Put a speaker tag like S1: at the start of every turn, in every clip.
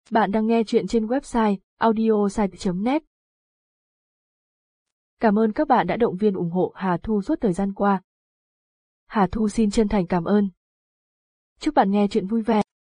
S1: Bạn đang nghe chuyện trên website audiosite.net. Cảm ơn các bạn đã động viên ủng hộ Hà Thu suốt thời gian qua. Hà Thu xin chân thành cảm ơn. Chúc bạn nghe chuyện vui vẻ.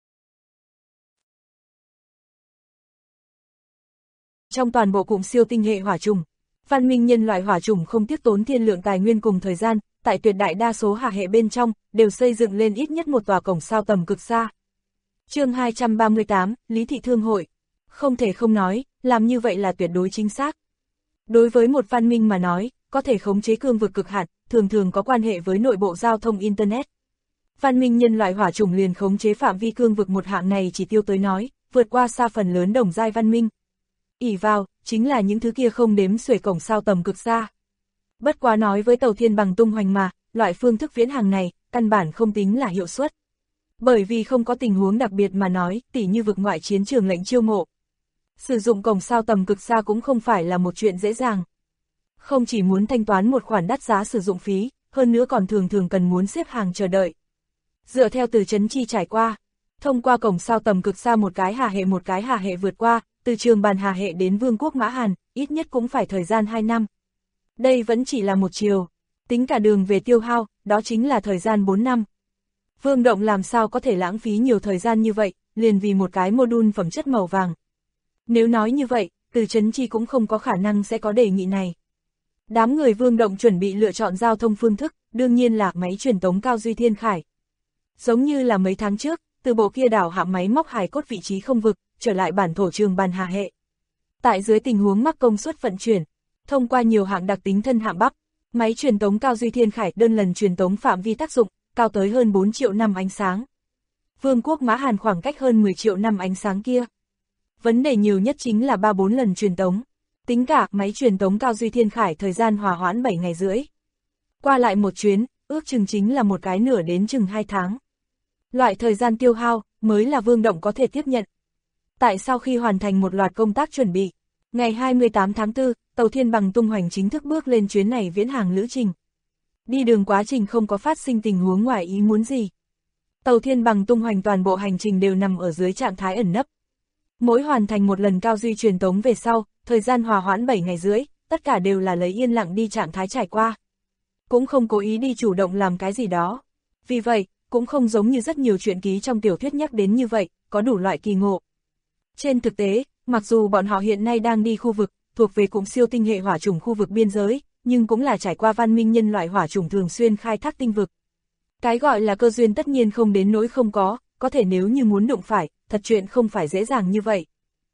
S2: Trong toàn bộ cụm siêu tinh hệ hỏa trùng, văn minh nhân loại hỏa trùng không tiếc tốn thiên lượng tài nguyên cùng thời gian, tại tuyệt đại đa số hà hệ bên trong, đều xây dựng lên ít nhất một tòa cổng sao tầm cực xa. Chương 238, Lý thị thương hội. Không thể không nói, làm như vậy là tuyệt đối chính xác. Đối với một văn minh mà nói, có thể khống chế cương vực cực hạn, thường thường có quan hệ với nội bộ giao thông Internet. Văn minh nhân loại hỏa trùng liền khống chế phạm vi cương vực một hạng này chỉ tiêu tới nói, vượt qua xa phần lớn đồng giai văn minh. Ỷ vào, chính là những thứ kia không đếm xuể cổng sao tầm cực xa. Bất quá nói với tàu thiên bằng tung hoành mà, loại phương thức viễn hàng này, căn bản không tính là hiệu suất. Bởi vì không có tình huống đặc biệt mà nói, tỉ như vực ngoại chiến trường lệnh chiêu mộ. Sử dụng cổng sao tầm cực xa cũng không phải là một chuyện dễ dàng. Không chỉ muốn thanh toán một khoản đắt giá sử dụng phí, hơn nữa còn thường thường cần muốn xếp hàng chờ đợi. Dựa theo từ Trấn Chi trải qua, thông qua cổng sao tầm cực xa một cái hà hệ vượt qua, từ trường bàn hà hệ đến Vương quốc Mã Hàn, ít nhất cũng phải thời gian 2 năm. Đây vẫn chỉ là một chiều, tính cả đường về tiêu hao, đó chính là thời gian 4 năm. Vương Động làm sao có thể lãng phí nhiều thời gian như vậy, liền vì một cái module phẩm chất màu vàng. Nếu nói như vậy, từ Trấn Chi cũng không có khả năng sẽ có đề nghị này. Đám người Vương Động chuẩn bị lựa chọn giao thông phương thức, đương nhiên là máy truyền tống cao duy thiên khải. Giống như là mấy tháng trước, từ bộ kia đảo hạm máy móc hài cốt vị trí không vực, trở lại bản thổ trường bàn hà hệ. Tại dưới tình huống mắc công suất vận chuyển, thông qua nhiều hạng đặc tính thân hạm bắp, máy truyền tống cao duy thiên khải đơn lần truyền tống phạm vi tác dụng, cao tới hơn 4 triệu năm ánh sáng. Vương quốc Mã Hàn khoảng cách hơn 10 triệu năm ánh sáng kia. Vấn đề nhiều nhất chính là 3-4 lần truyền tống. Tính cả máy truyền tống cao duy thiên khải thời gian hòa hoãn 7 ngày rưỡi. Qua lại một chuyến, ước chừng chính là một cái nửa đến chừng 2 tháng. Loại thời gian tiêu hao mới là Vương Động có thể tiếp nhận. Tại sau khi hoàn thành một loạt công tác chuẩn bị, ngày 28 tháng 4, tàu thiên bằng tung hoành chính thức bước lên chuyến này viễn hàng lữ trình. Đi đường quá trình không có phát sinh tình huống ngoài ý muốn gì. Tàu thiên bằng tung hoành toàn bộ hành trình đều nằm ở dưới trạng thái ẩn nấp. Mỗi hoàn thành một lần cao duy truyền tống về sau, thời gian hòa hoãn 7 ngày rưỡi, tất cả đều là lấy yên lặng đi trạng thái trải qua. Cũng không cố ý đi chủ động làm cái gì đó. Vì vậy, cũng không giống như rất nhiều truyện ký trong tiểu thuyết nhắc đến như vậy, có đủ loại kỳ ngộ. Trên thực tế, mặc dù bọn họ hiện nay đang đi khu vực, thuộc về cụm siêu tinh hệ hỏa trùng khu vực biên giới, nhưng cũng là trải qua văn minh nhân loại hỏa trùng thường xuyên khai thác tinh vực. Cái gọi là cơ duyên tất nhiên không đến nỗi không có thể nếu như muốn đụng phải, thật chuyện không phải dễ dàng như vậy.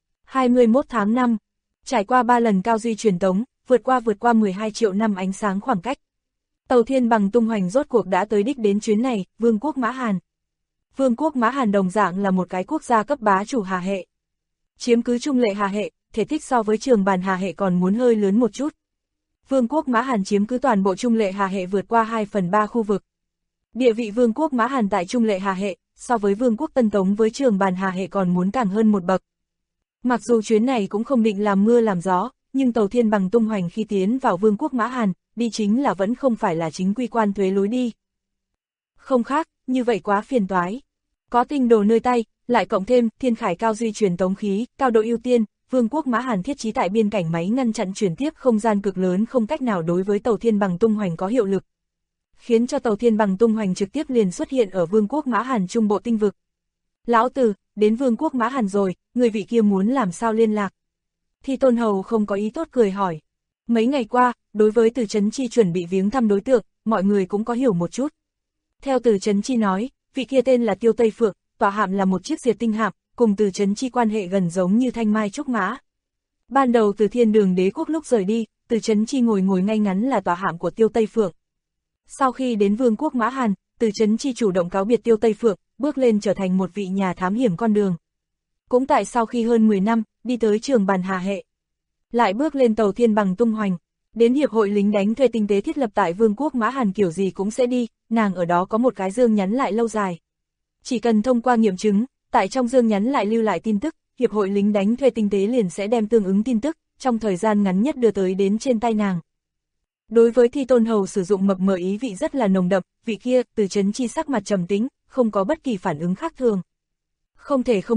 S2: 21 tháng 5, trải qua 3 lần cao duy truyền tống, vượt qua 12 triệu năm ánh sáng khoảng cách. Tàu thiên bằng tung hoành rốt cuộc đã tới đích đến chuyến này, Vương quốc Mã Hàn. Vương quốc Mã Hàn đồng dạng là một cái quốc gia cấp bá chủ hà hệ. Chiếm cứ trung lệ hà hệ, thể tích so với trường bàn hà hệ còn muốn hơi lớn một chút. Vương quốc Mã Hàn chiếm cứ toàn bộ trung lệ hà hệ vượt qua 2/3 khu vực. Địa vị Vương quốc Mã Hàn tại trung lệ hà hệ, so với Vương quốc Tân Tống với trường bàn hà hệ còn muốn càng hơn một bậc. Mặc dù chuyến này cũng không định làm mưa làm gió, nhưng tàu thiên bằng tung hoành khi tiến vào Vương quốc Mã Hàn, đi chính là vẫn không phải là chính quy quan thuế lối đi. Không khác, như vậy quá phiền toái. Có tinh đồ nơi tay, lại cộng thêm thiên khải cao duy truyền tống khí, cao độ ưu tiên, Vương quốc Mã Hàn thiết trí tại biên cảnh máy ngăn chặn chuyển tiếp không gian cực lớn không cách nào đối với tàu thiên bằng tung hoành có hiệu lực. Khiến cho tàu thiên bằng tung hoành trực tiếp liền xuất hiện ở Vương quốc Mã Hàn trung bộ tinh vực. Lão tử, đến Vương quốc Mã Hàn rồi, người vị kia muốn làm sao liên lạc? Thi Tôn Hầu không có ý tốt cười hỏi. Mấy ngày qua, đối với từ Trấn Chi chuẩn bị viếng thăm đối tượng, mọi người cũng có hiểu một chút. Theo từ Trấn Chi nói, vị kia tên là Tiêu Tây Phượng, tòa hạm là một chiếc diệt tinh hạm, cùng từ Trấn Chi quan hệ gần giống như thanh mai trúc mã. Ban đầu từ Thiên Đường Đế quốc lúc rời đi, từ Trấn Chi ngồi ngay ngắn là tòa hạm của Tiêu Tây Phượng. Sau khi đến Vương quốc Mã Hàn, từ Trấn Chi chủ động cáo biệt Tiêu Tây Phượng, bước lên trở thành một vị nhà thám hiểm con đường. Cũng tại sau khi hơn 10 năm, đi tới trường bàn hà hệ. Lại bước lên tàu thiên bằng tung hoành, đến hiệp hội lính đánh thuê tinh tế thiết lập tại Vương quốc Mã Hàn kiểu gì cũng sẽ đi, nàng ở đó có một cái dương nhắn lại lâu dài. Chỉ cần thông qua nghiệm chứng, tại trong dương nhắn lại lưu lại tin tức, hiệp hội lính đánh thuê tinh tế liền sẽ đem tương ứng tin tức, trong thời gian ngắn nhất đưa tới đến trên tay nàng. Đối với Thi Tôn Hầu sử dụng mập mờ ý vị rất là nồng đậm, vị kia, từ Trấn Chi sắc mặt trầm tĩnh, không có bất kỳ phản ứng khác thường. Không thể không nói,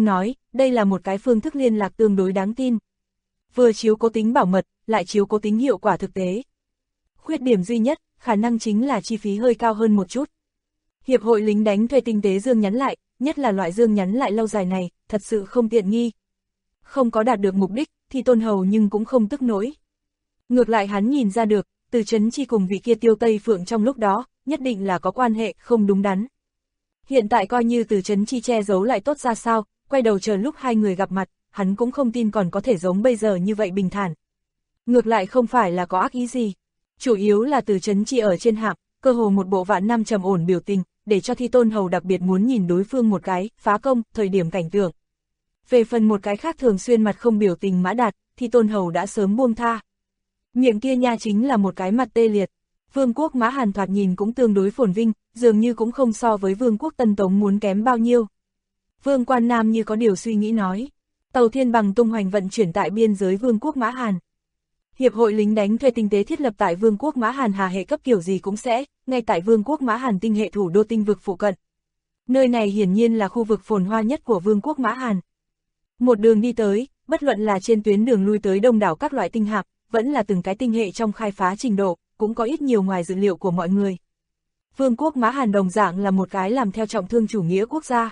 S2: đây là một cái phương thức liên lạc tương đối đáng tin. Vừa chiếu cố tính bảo mật, lại chiếu cố tính hiệu quả thực tế. Khuyết điểm duy nhất, khả năng chính là chi phí hơi cao hơn một chút. Hiệp hội lính đánh thuê tinh tế dương nhắn lại, nhất là loại dương nhắn lại lâu dài này, thật sự không tiện nghi. Không có đạt được mục đích, thì Tôn Hầu nhưng cũng không tức nổi. Ngược lại hắn nhìn ra được, Từ Chấn Chi cùng vị kia Tiêu Tây Phượng trong lúc đó, nhất định là có quan hệ không đúng đắn. Hiện tại coi như Từ Chấn Chi che giấu lại tốt ra sao, quay đầu chờ lúc hai người gặp mặt, hắn cũng không tin còn có thể giống bây giờ như vậy bình thản. Ngược lại không phải là có ác ý gì, chủ yếu là Từ Chấn Chi ở trên hạm, cơ hồ một bộ vạn năm trầm ổn biểu tình, để cho Thi Tôn Hầu đặc biệt muốn nhìn đối phương một cái, phá công, thời điểm cảnh tượng. Về phần một cái khác thường xuyên mặt không biểu tình Mã Đạt, Thi Tôn Hầu đã sớm buông tha. Miệng kia nha chính là một cái mặt tê liệt. Vương quốc Mã Hàn thoạt nhìn cũng tương đối phồn vinh, dường như cũng không so với Vương quốc Tân Tống muốn kém bao nhiêu. Vương Quan Nam như có điều suy nghĩ nói. Tàu thiên bằng tung hoành vận chuyển tại biên giới Vương quốc Mã Hàn. Hiệp hội lính đánh thuê tinh tế thiết lập tại Vương quốc Mã Hàn hà hệ cấp kiểu gì cũng sẽ, ngay tại Vương quốc Mã Hàn tinh hệ thủ đô tinh vực phụ cận. Nơi này hiển nhiên là khu vực phồn hoa nhất của Vương quốc Mã Hàn. Một đường đi tới, bất luận là trên tuyến đường lui tới đông đảo các loại tinh hạm, vẫn là từng cái tinh hệ trong khai phá trình độ, cũng có ít nhiều ngoài dự liệu của mọi người. Vương quốc Mã Hàn đồng dạng là một cái làm theo trọng thương chủ nghĩa quốc gia.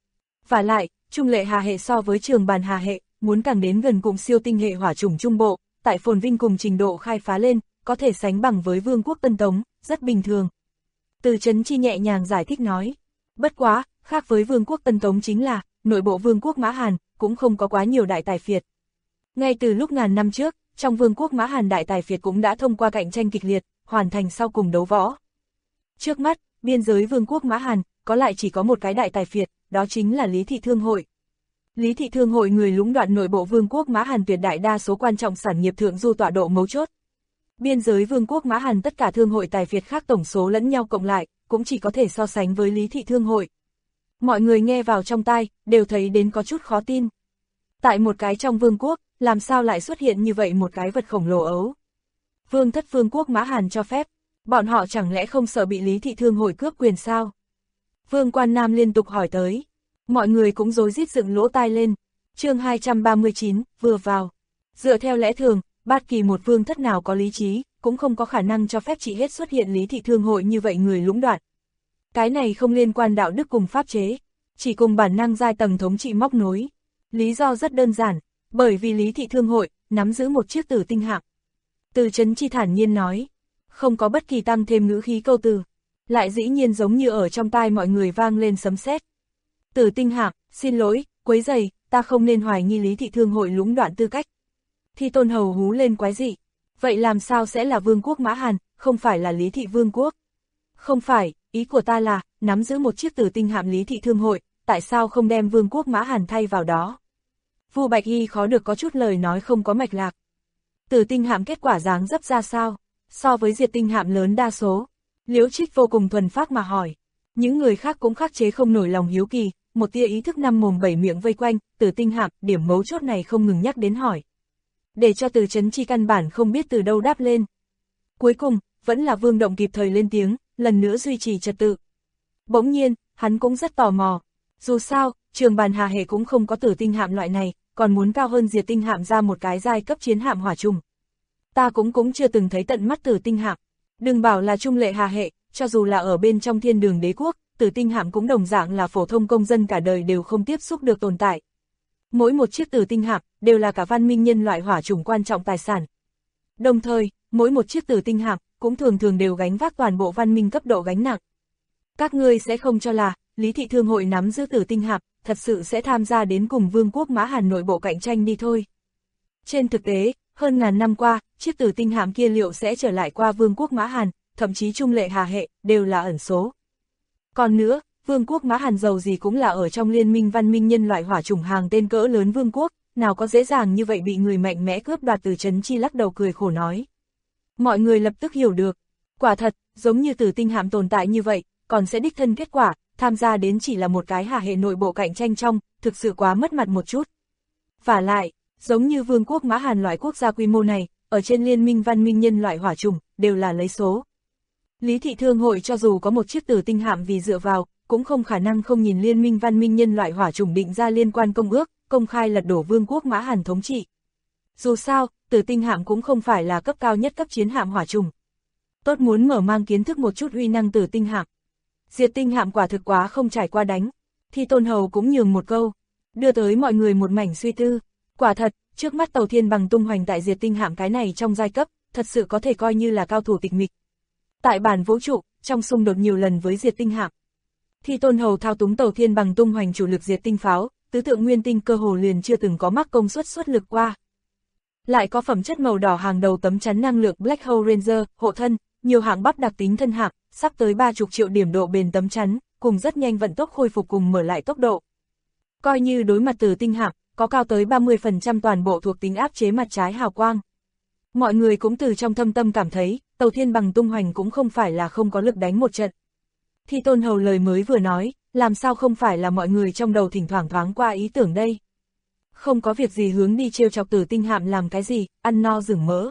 S2: Và lại, trung lệ hà hệ so với trường bàn hà hệ, muốn càng đến gần cùng siêu tinh hệ hỏa chủng trung bộ, tại phồn vinh cùng trình độ khai phá lên, có thể sánh bằng với Vương quốc Tân Tống, rất bình thường. Từ Chấn Chi nhẹ nhàng giải thích nói. Bất quá, khác với Vương quốc Tân Tống chính là, nội bộ Vương quốc Mã Hàn, cũng không có quá nhiều đại tài phiệt. Ngay từ lúc ngàn năm trước, trong Vương quốc Mã Hàn đại tài phiệt cũng đã thông qua cạnh tranh kịch liệt, hoàn thành sau cùng đấu võ. Trước mắt, biên giới Vương quốc Mã Hàn, có lại chỉ có một cái đại tài phiệt, đó chính là Lý Thị Thương Hội. Lý Thị Thương Hội người lũng đoạn nội bộ Vương quốc Mã Hàn tuyệt đại đa số quan trọng sản nghiệp thượng du tọa độ mấu chốt. Biên giới Vương quốc Mã Hàn tất cả thương hội tài phiệt khác tổng số lẫn nhau cộng lại, cũng chỉ có thể so sánh với Lý Thị Thương Hội. Mọi người nghe vào trong tai, đều thấy đến có chút khó tin. Tại một cái trong vương quốc, làm sao lại xuất hiện như vậy một cái vật khổng lồ ấu? Vương thất Vương quốc Mã Hàn cho phép, bọn họ chẳng lẽ không sợ bị Lý Thị Thương Hội cướp quyền sao? Vương Quan Nam liên tục hỏi tới. Mọi người cũng rối rít dựng lỗ tai lên. Chương 239, vừa vào. Dựa theo lẽ thường, bất kỳ một vương thất nào có lý trí, cũng không có khả năng cho phép chỉ hết xuất hiện Lý Thị Thương Hội như vậy người lũng đoạn. Cái này không liên quan đạo đức cùng pháp chế, chỉ cùng bản năng giai tầng thống trị móc nối. Lý do rất đơn giản, bởi vì Lý Thị Thương Hội nắm giữ một chiếc tử tinh hạm. Từ Chấn Chi thản nhiên nói, không có bất kỳ tăng thêm ngữ khí câu từ, lại dĩ nhiên giống như ở trong tai mọi người vang lên sấm sét. Tử tinh hạm, xin lỗi, quấy rầy, ta không nên hoài nghi Lý Thị Thương Hội lũng đoạn tư cách. Thi Tôn Hầu hú lên quái dị, vậy làm sao sẽ là Vương quốc Mã Hàn, không phải là Lý Thị Vương quốc? Không phải, ý của ta là, nắm giữ một chiếc tử tinh hạm Lý Thị Thương Hội, tại sao không đem Vương quốc Mã Hàn thay vào đó? Vu Bạch Y khó được có chút lời nói không có mạch lạc. Tử tinh hạm kết quả dáng dấp ra sao? So với diệt tinh hạm lớn đa số. Liễu Trích vô cùng thuần phác mà hỏi. Những người khác cũng khắc chế không nổi lòng hiếu kỳ, một tia ý thức năm mồm bảy miệng vây quanh, Tử tinh hạm, điểm mấu chốt này không ngừng nhắc đến hỏi. Để cho Từ Chấn Chi căn bản không biết từ đâu đáp lên. Cuối cùng, vẫn là Vương Động kịp thời lên tiếng, lần nữa duy trì trật tự. Bỗng nhiên, hắn cũng rất tò mò. Dù sao, trường bàn hà hệ cũng không có tử tinh hạm loại này, còn muốn cao hơn diệt tinh hạm ra một cái giai cấp chiến hạm hỏa trùng. Ta cũng chưa từng thấy tận mắt tử tinh hạm. Đừng bảo là trung lệ hà hệ, cho dù là ở bên trong Thiên Đường Đế quốc, tử tinh hạm cũng đồng dạng là phổ thông công dân cả đời đều không tiếp xúc được tồn tại. Mỗi một chiếc tử tinh hạm đều là cả văn minh nhân loại hỏa chủng quan trọng tài sản. Đồng thời, mỗi một chiếc tử tinh hạm cũng thường thường đều gánh vác toàn bộ văn minh cấp độ gánh nặng. Các ngươi sẽ không cho là Lý Thị Thương Hội nắm giữ tử tinh hạm thật sự sẽ tham gia đến cùng Vương quốc Mã Hàn nội bộ cạnh tranh đi thôi. Trên thực tế, hơn ngàn năm qua, chiếc tử tinh hạm kia liệu sẽ trở lại qua Vương quốc Mã Hàn, thậm chí trung lệ hà hệ, đều là ẩn số. Còn nữa, Vương quốc Mã Hàn giàu gì cũng là ở trong liên minh văn minh nhân loại hỏa chủng hàng tên cỡ lớn vương quốc, nào có dễ dàng như vậy bị người mạnh mẽ cướp đoạt. Từ Chấn Chi lắc đầu cười khổ nói. Mọi người lập tức hiểu được, quả thật, giống như tử tinh hạm tồn tại như vậy, còn sẽ đích thân kết quả, tham gia đến chỉ là một cái hà hệ nội bộ cạnh tranh trong, thực sự quá mất mặt một chút. Vả lại, giống như Vương quốc Mã Hàn loại quốc gia quy mô này, ở trên liên minh văn minh nhân loại hỏa chủng, đều là lấy số. Lý Thị Thương Hội cho dù có một chiếc tử tinh hạm vì dựa vào, cũng không khả năng không nhìn liên minh văn minh nhân loại hỏa chủng định ra liên quan công ước, công khai lật đổ Vương quốc Mã Hàn thống trị. Dù sao, Tử Tinh hạm cũng không phải là cấp cao nhất cấp chiến hạm hỏa trùng. Tốt muốn mở mang kiến thức một chút uy năng Tử Tinh hạm. Diệt Tinh hạm quả thực quá không trải qua đánh. Thi Tôn Hầu cũng nhường một câu, đưa tới mọi người một mảnh suy tư. Quả thật, trước mắt tàu thiên bằng tung hoành tại Diệt Tinh hạm cái này trong giai cấp, thật sự có thể coi như là cao thủ tịch mịch. Tại bản vũ trụ, trong xung đột nhiều lần với Diệt Tinh hạm, Thi Tôn Hầu thao túng tàu thiên bằng tung hoành chủ lực Diệt Tinh pháo, tứ tượng nguyên tinh cơ hồ liền chưa từng có mắc công suất xuất lực qua. Lại có phẩm chất màu đỏ hàng đầu tấm chắn năng lượng Black Hole Ranger, hộ thân, nhiều hạng bắp đặc tính thân hạng, sắp tới 30 triệu điểm độ bền tấm chắn, cùng rất nhanh vận tốc khôi phục cùng mở lại tốc độ. Coi như đối mặt Tử Tinh hạm, có cao tới 30% toàn bộ thuộc tính áp chế mặt trái hào quang. Mọi người cũng từ trong thâm tâm cảm thấy, tàu thiên bằng tung hoành cũng không phải là không có lực đánh một trận. Thi Tôn Hầu lời mới vừa nói, làm sao không phải là mọi người trong đầu thỉnh thoảng thoáng qua ý tưởng đây. Không có việc gì hướng đi trêu chọc Tử Tinh hạm làm cái gì, ăn no rừng mỡ.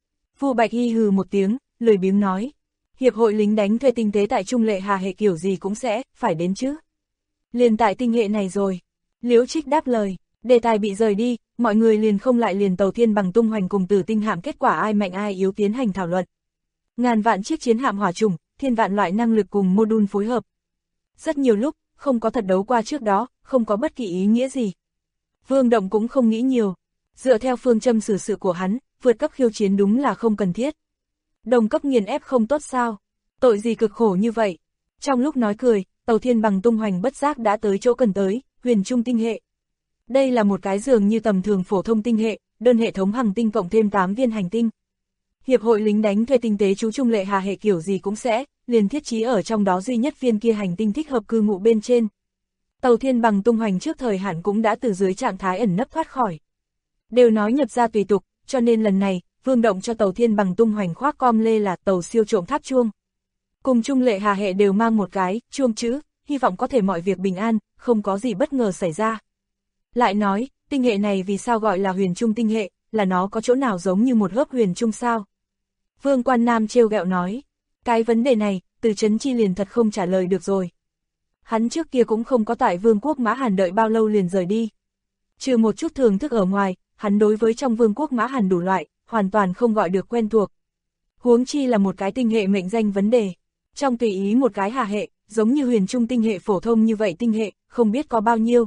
S2: Vu Bạch Hy hừ một tiếng, lười biếng nói. Hiệp hội lính đánh thuê tinh tế tại Trung Lệ Hà hệ kiểu gì cũng sẽ, phải đến chứ. Liền tại tinh hệ này rồi. Liễu Trích đáp lời, đề tài bị rời đi, mọi người liền không lại liền tàu thiên bằng tung hoành cùng Tử Tinh hạm kết quả ai mạnh ai yếu tiến hành thảo luận. Ngàn vạn chiếc chiến hạm hỏa trùng, thiên vạn loại năng lực cùng mô-đun phối hợp. Rất nhiều lúc, không có thật đấu qua trước đó, không có bất kỳ ý nghĩa gì. Vương Động cũng không nghĩ nhiều. Dựa theo phương châm xử sự của hắn, vượt cấp khiêu chiến đúng là không cần thiết. Đồng cấp nghiền ép không tốt sao? Tội gì cực khổ như vậy? Trong lúc nói cười, tàu thiên bằng tung hoành bất giác đã tới chỗ cần tới, huyền trung tinh hệ. Đây là một cái dường như tầm thường phổ thông tinh hệ, đơn hệ thống hành tinh cộng thêm 8 viên hành tinh. Hiệp hội lính đánh thuê tinh tế chú Trung Lệ Hà hệ kiểu gì cũng sẽ, liền thiết trí ở trong đó duy nhất viên kia hành tinh thích hợp cư ngụ bên trên. Tàu thiên bằng tung hoành trước thời hạn cũng đã từ dưới trạng thái ẩn nấp thoát khỏi. Đều nói nhập ra tùy tục, cho nên lần này, Vương Động cho tàu thiên bằng tung hoành khoác com lê là tàu siêu trộm tháp chuông. Cùng Trung Lệ Hà hệ đều mang một cái, chuông chữ, hy vọng có thể mọi việc bình an, không có gì bất ngờ xảy ra. Lại nói, tinh hệ này vì sao gọi là huyền trung tinh hệ, là nó có chỗ nào giống như một hớp huyền trung sao? Vương Quan Nam trêu ghẹo nói, cái vấn đề này, Từ Chấn Chi liền thật không trả lời được rồi. Hắn trước kia cũng không có tại Vương quốc Mã Hàn đợi bao lâu liền rời đi. Trừ một chút thưởng thức ở ngoài, hắn đối với trong Vương quốc Mã Hàn đủ loại, hoàn toàn không gọi được quen thuộc. Huống chi là một cái tinh hệ mệnh danh vấn đề. Trong tùy ý một cái hà hệ, giống như huyền trung tinh hệ phổ thông như vậy tinh hệ, không biết có bao nhiêu.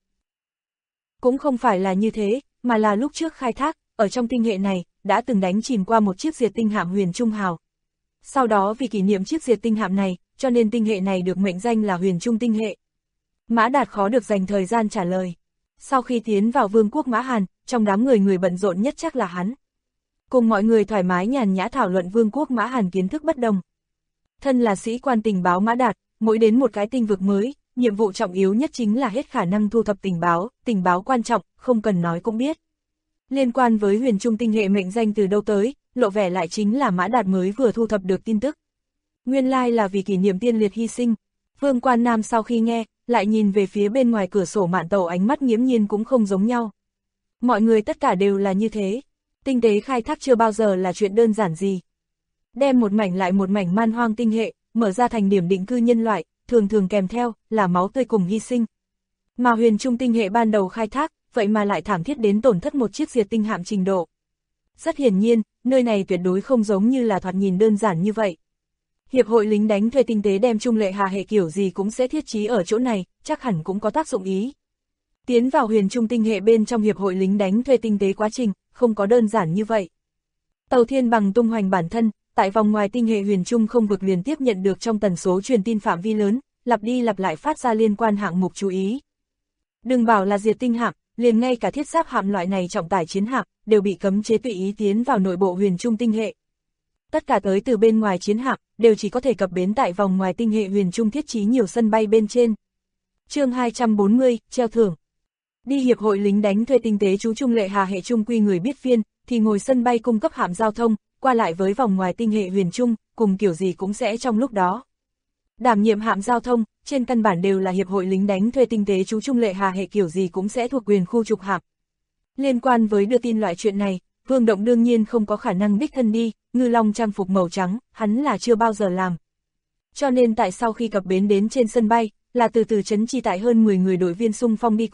S2: Cũng không phải là như thế, mà là lúc trước khai thác, ở trong tinh hệ này, đã từng đánh chìm qua một chiếc diệt tinh hạm huyền trung hào. Sau đó vì kỷ niệm chiếc diệt tinh hạm này, cho nên tinh hệ này được mệnh danh là huyền trung tinh hệ. Mã Đạt khó được dành thời gian trả lời. Sau khi tiến vào Vương quốc Mã Hàn, trong đám người bận rộn nhất chắc là hắn. Cùng mọi người thoải mái nhàn nhã thảo luận Vương quốc Mã Hàn kiến thức bất đồng. Thân là sĩ quan tình báo Mã Đạt, mỗi đến một cái tinh vực mới, nhiệm vụ trọng yếu nhất chính là hết khả năng thu thập tình báo quan trọng, không cần nói cũng biết. Liên quan với huyền trung tinh hệ mệnh danh từ đâu tới, lộ vẻ lại chính là Mã Đạt mới vừa thu thập được tin tức. Nguyên lai là vì kỷ niệm tiên liệt hy sinh. Vương Quan Nam sau khi nghe, lại nhìn về phía bên ngoài cửa sổ mạn tàu ánh mắt nghiễm nhiên cũng không giống nhau. Mọi người tất cả đều là như thế. Tinh tế khai thác chưa bao giờ là chuyện đơn giản gì. Đem một mảnh lại một mảnh man hoang tinh hệ, mở ra thành điểm định cư nhân loại, thường thường kèm theo là máu tươi cùng hy sinh. Mà huyền trung tinh hệ ban đầu khai thác, vậy mà lại thảm thiết đến tổn thất một chiếc diệt tinh hạm trình độ. Rất hiển nhiên, nơi này tuyệt đối không giống như là thoạt nhìn đơn giản như vậy. Hiệp hội lính đánh thuê tinh tế đem Trung Lệ Hà hệ kiểu gì cũng sẽ thiết trí ở chỗ này, chắc hẳn cũng có tác dụng ý. Tiến vào huyền trung tinh hệ bên trong hiệp hội lính đánh thuê tinh tế quá trình, không có đơn giản như vậy. Tàu thiên bằng tung hoành bản thân, tại vòng ngoài tinh hệ huyền trung không vực liền tiếp nhận được trong tần số truyền tin phạm vi lớn, lặp đi lặp lại phát ra liên quan hạng mục chú ý. Đừng bảo là diệt tinh hạm, liền ngay cả thiết giáp hạm loại này trọng tải chiến hạm, đều bị cấm chế tùy ý tiến vào nội bộ huyền trung tinh hệ. Tất cả tới từ bên ngoài chiến hạm, đều chỉ có thể cập bến tại vòng ngoài tinh hệ huyền trung thiết trí nhiều sân bay bên trên. Chương 240, treo thưởng. Đi hiệp hội lính đánh thuê tinh tế chú Trung Lệ Hà hệ trung quy người biết phiên, thì ngồi sân bay cung cấp hạm giao thông, qua lại với vòng ngoài tinh hệ huyền trung, cùng kiểu gì cũng sẽ trong lúc đó. Đảm nhiệm hạm giao thông, trên căn bản đều là hiệp hội lính đánh thuê tinh tế chú Trung Lệ Hà hệ kiểu gì cũng sẽ thuộc quyền khu trục hạm. Liên quan với đưa tin loại chuyện này, Vương Động đương nhiên không có khả năng đích thân đi, ngư long trang phục màu trắng, hắn là chưa bao giờ làm. Cho nên tại sau khi cập bến đến trên sân bay, là từ Trấn Chi tại hơn 10 người đội viên xung phong đi cùng,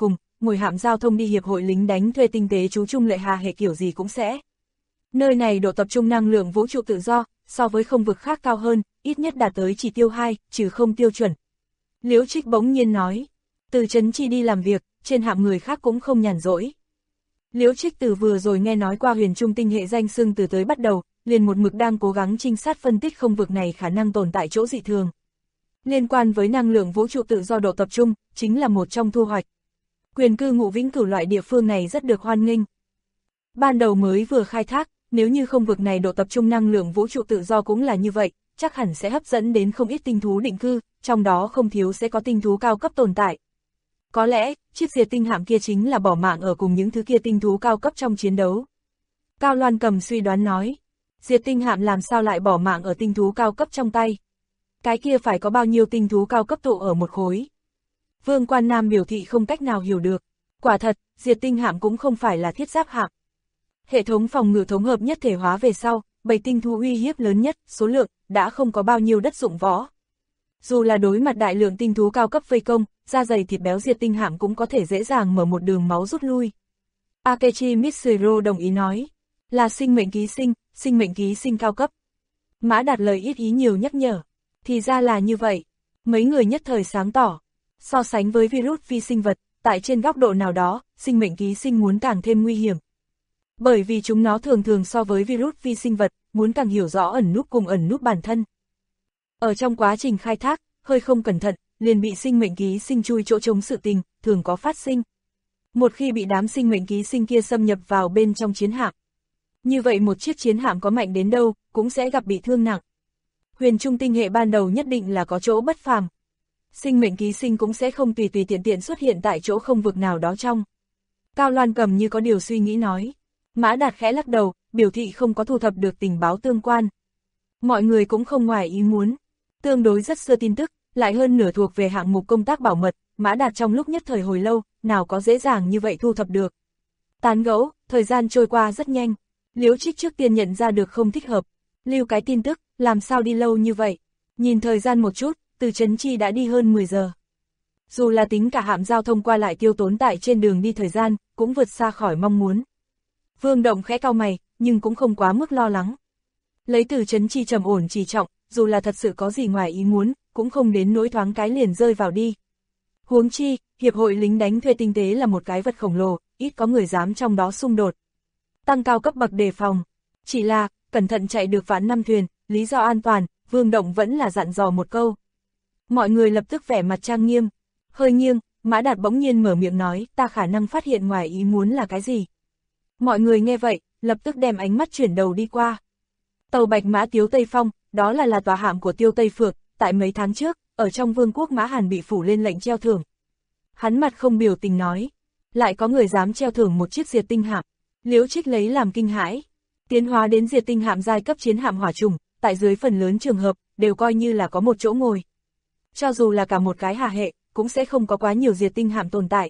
S2: ngồi hạm giao thông đi hiệp hội lính đánh thuê tinh tế trú Trung Lệ Hà hệ kiểu gì cũng sẽ. Nơi này độ tập trung năng lượng vũ trụ tự do, so với không vực khác cao hơn, ít nhất đạt tới chỉ tiêu 2, trừ không tiêu chuẩn. Liễu Trích bỗng nhiên nói, từ Trấn Chi đi làm việc, trên hạm người khác cũng không nhàn rỗi. Liễu Trích từ vừa rồi nghe nói qua huyền trung tinh hệ danh xưng từ tới bắt đầu, liền một mực đang cố gắng trinh sát phân tích không vực này khả năng tồn tại chỗ dị thường. Liên quan với năng lượng vũ trụ tự do độ tập trung, chính là một trong thu hoạch. Quyền cư ngụ vĩnh cửu loại địa phương này rất được hoan nghênh. Ban đầu mới vừa khai thác, nếu như không vực này độ tập trung năng lượng vũ trụ tự do cũng là như vậy, chắc hẳn sẽ hấp dẫn đến không ít tinh thú định cư, trong đó không thiếu sẽ có tinh thú cao cấp tồn tại. Có lẽ, chiếc diệt tinh hạm kia chính là bỏ mạng ở cùng những thứ kia tinh thú cao cấp trong chiến đấu. Cao Loan Cầm suy đoán nói, diệt tinh hạm làm sao lại bỏ mạng ở tinh thú cao cấp trong tay? Cái kia phải có bao nhiêu tinh thú cao cấp tụ ở một khối? Vương Quan Nam biểu thị không cách nào hiểu được. Quả thật, diệt tinh hạm cũng không phải là thiết giáp hạm. Hệ thống phòng ngự thống hợp nhất thể hóa về sau, 7 tinh thú uy hiếp lớn nhất, số lượng, đã không có bao nhiêu đất dụng võ. Dù là đối mặt đại lượng tinh thú cao cấp vây công, da dày thịt béo diệt tinh hạm cũng có thể dễ dàng mở một đường máu rút lui. Akechi Mitsuru đồng ý nói, là sinh mệnh ký sinh cao cấp. Mã Đạt lời ít ý nhiều nhắc nhở, thì ra là như vậy. Mấy người nhất thời sáng tỏ, so sánh với virus vi sinh vật, tại trên góc độ nào đó, sinh mệnh ký sinh muốn càng thêm nguy hiểm. Bởi vì chúng nó thường thường so với virus vi sinh vật, muốn càng hiểu rõ ẩn núp cùng ẩn núp bản thân. Ở trong quá trình khai thác, hơi không cẩn thận, liền bị sinh mệnh ký sinh chui chỗ trống sự tình, thường có phát sinh. Một khi bị đám sinh mệnh ký sinh kia xâm nhập vào bên trong chiến hạm, như vậy một chiếc chiến hạm có mạnh đến đâu, cũng sẽ gặp bị thương nặng. Huyền trung tinh hệ ban đầu nhất định là có chỗ bất phàm. Sinh mệnh ký sinh cũng sẽ không tùy tiện xuất hiện tại chỗ không vực nào đó trong. Cao Loan Cầm như có điều suy nghĩ nói. Mã Đạt khẽ lắc đầu, biểu thị không có thu thập được tình báo tương quan. Mọi người cũng không ngoài ý muốn. Tương đối rất xưa tin tức, lại hơn nửa thuộc về hạng mục công tác bảo mật, Mã Đạt trong lúc nhất thời hồi lâu, nào có dễ dàng như vậy thu thập được. Tán gẫu, thời gian trôi qua rất nhanh. Liễu Trích trước tiên nhận ra được không thích hợp. Lưu cái tin tức, làm sao đi lâu như vậy? Nhìn thời gian một chút, từ Trấn Chi đã đi hơn 10 giờ. Dù là tính cả hạm giao thông qua lại tiêu tốn tại trên đường đi thời gian, cũng vượt xa khỏi mong muốn. Vương Động khẽ cau mày, nhưng cũng không quá mức lo lắng. Lấy từ Trấn Chi trầm ổn trì trọng, dù là thật sự có gì ngoài ý muốn, cũng không đến nỗi thoáng cái liền rơi vào đi. Huống chi, hiệp hội lính đánh thuê tinh tế là một cái vật khổng lồ, ít có người dám trong đó xung đột. Tăng cao cấp bậc đề phòng. Chỉ là, cẩn thận chạy được vạn năm thuyền, lý do an toàn, Vương Động vẫn là dặn dò một câu. Mọi người lập tức vẻ mặt trang nghiêm. Hơi nghiêng, Mã Đạt bỗng nhiên mở miệng nói, ta khả năng phát hiện ngoài ý muốn là cái gì. Mọi người nghe vậy, lập tức đem ánh mắt chuyển đầu đi qua. Tàu Bạch Mã Tiếu Tây Phong, đó là tòa hạm của Tiêu Tây Phược, tại mấy tháng trước, ở trong vương quốc Mã Hàn bị phủ lên lệnh treo thưởng. Hắn mặt không biểu tình nói, lại có người dám treo thưởng một chiếc diệt tinh hạm. Liễu Trích lấy làm kinh hãi. Tiến hóa đến diệt tinh hạm giai cấp chiến hạm hỏa trùng, tại dưới phần lớn trường hợp, đều coi như là có một chỗ ngồi. Cho dù là cả một cái hà hệ, cũng sẽ không có quá nhiều diệt tinh hạm tồn tại.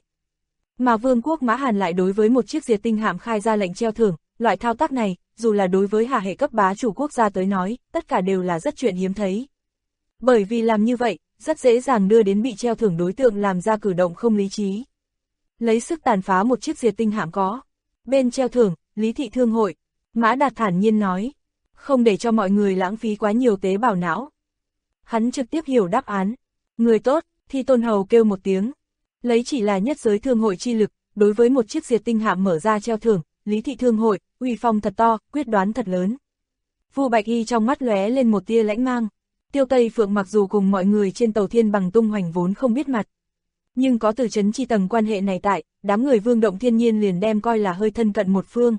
S2: Mà vương quốc Mã Hàn lại đối với một chiếc diệt tinh hạm khai ra lệnh treo thưởng, loại thao tác này, dù là đối với hà hệ cấp bá chủ quốc gia tới nói, tất cả đều là rất chuyện hiếm thấy. Bởi vì làm như vậy, rất dễ dàng đưa đến bị treo thưởng đối tượng làm ra cử động không lý trí. Lấy sức tàn phá một chiếc diệt tinh hạm có. Bên treo thưởng, Lý Thị Thương Hội, Mã Đạt thản nhiên nói, không để cho mọi người lãng phí quá nhiều tế bào não. Hắn trực tiếp hiểu đáp án. Người tốt, Thi Tôn Hầu kêu một tiếng. Lấy chỉ là nhất giới thương hội chi lực, đối với một chiếc diệt tinh hạm mở ra treo thưởng, Lý Thị Thương Hội, uy phong thật to, quyết đoán thật lớn. Vu Bạch Y trong mắt lóe lên một tia lãnh mang. Tiêu Tây Phượng mặc dù cùng mọi người trên tàu Thiên Bằng tung hoành vốn không biết mặt, nhưng có từ Trấn Chi tầng quan hệ này tại, đám người Vương Động thiên nhiên liền đem coi là hơi thân cận một phương.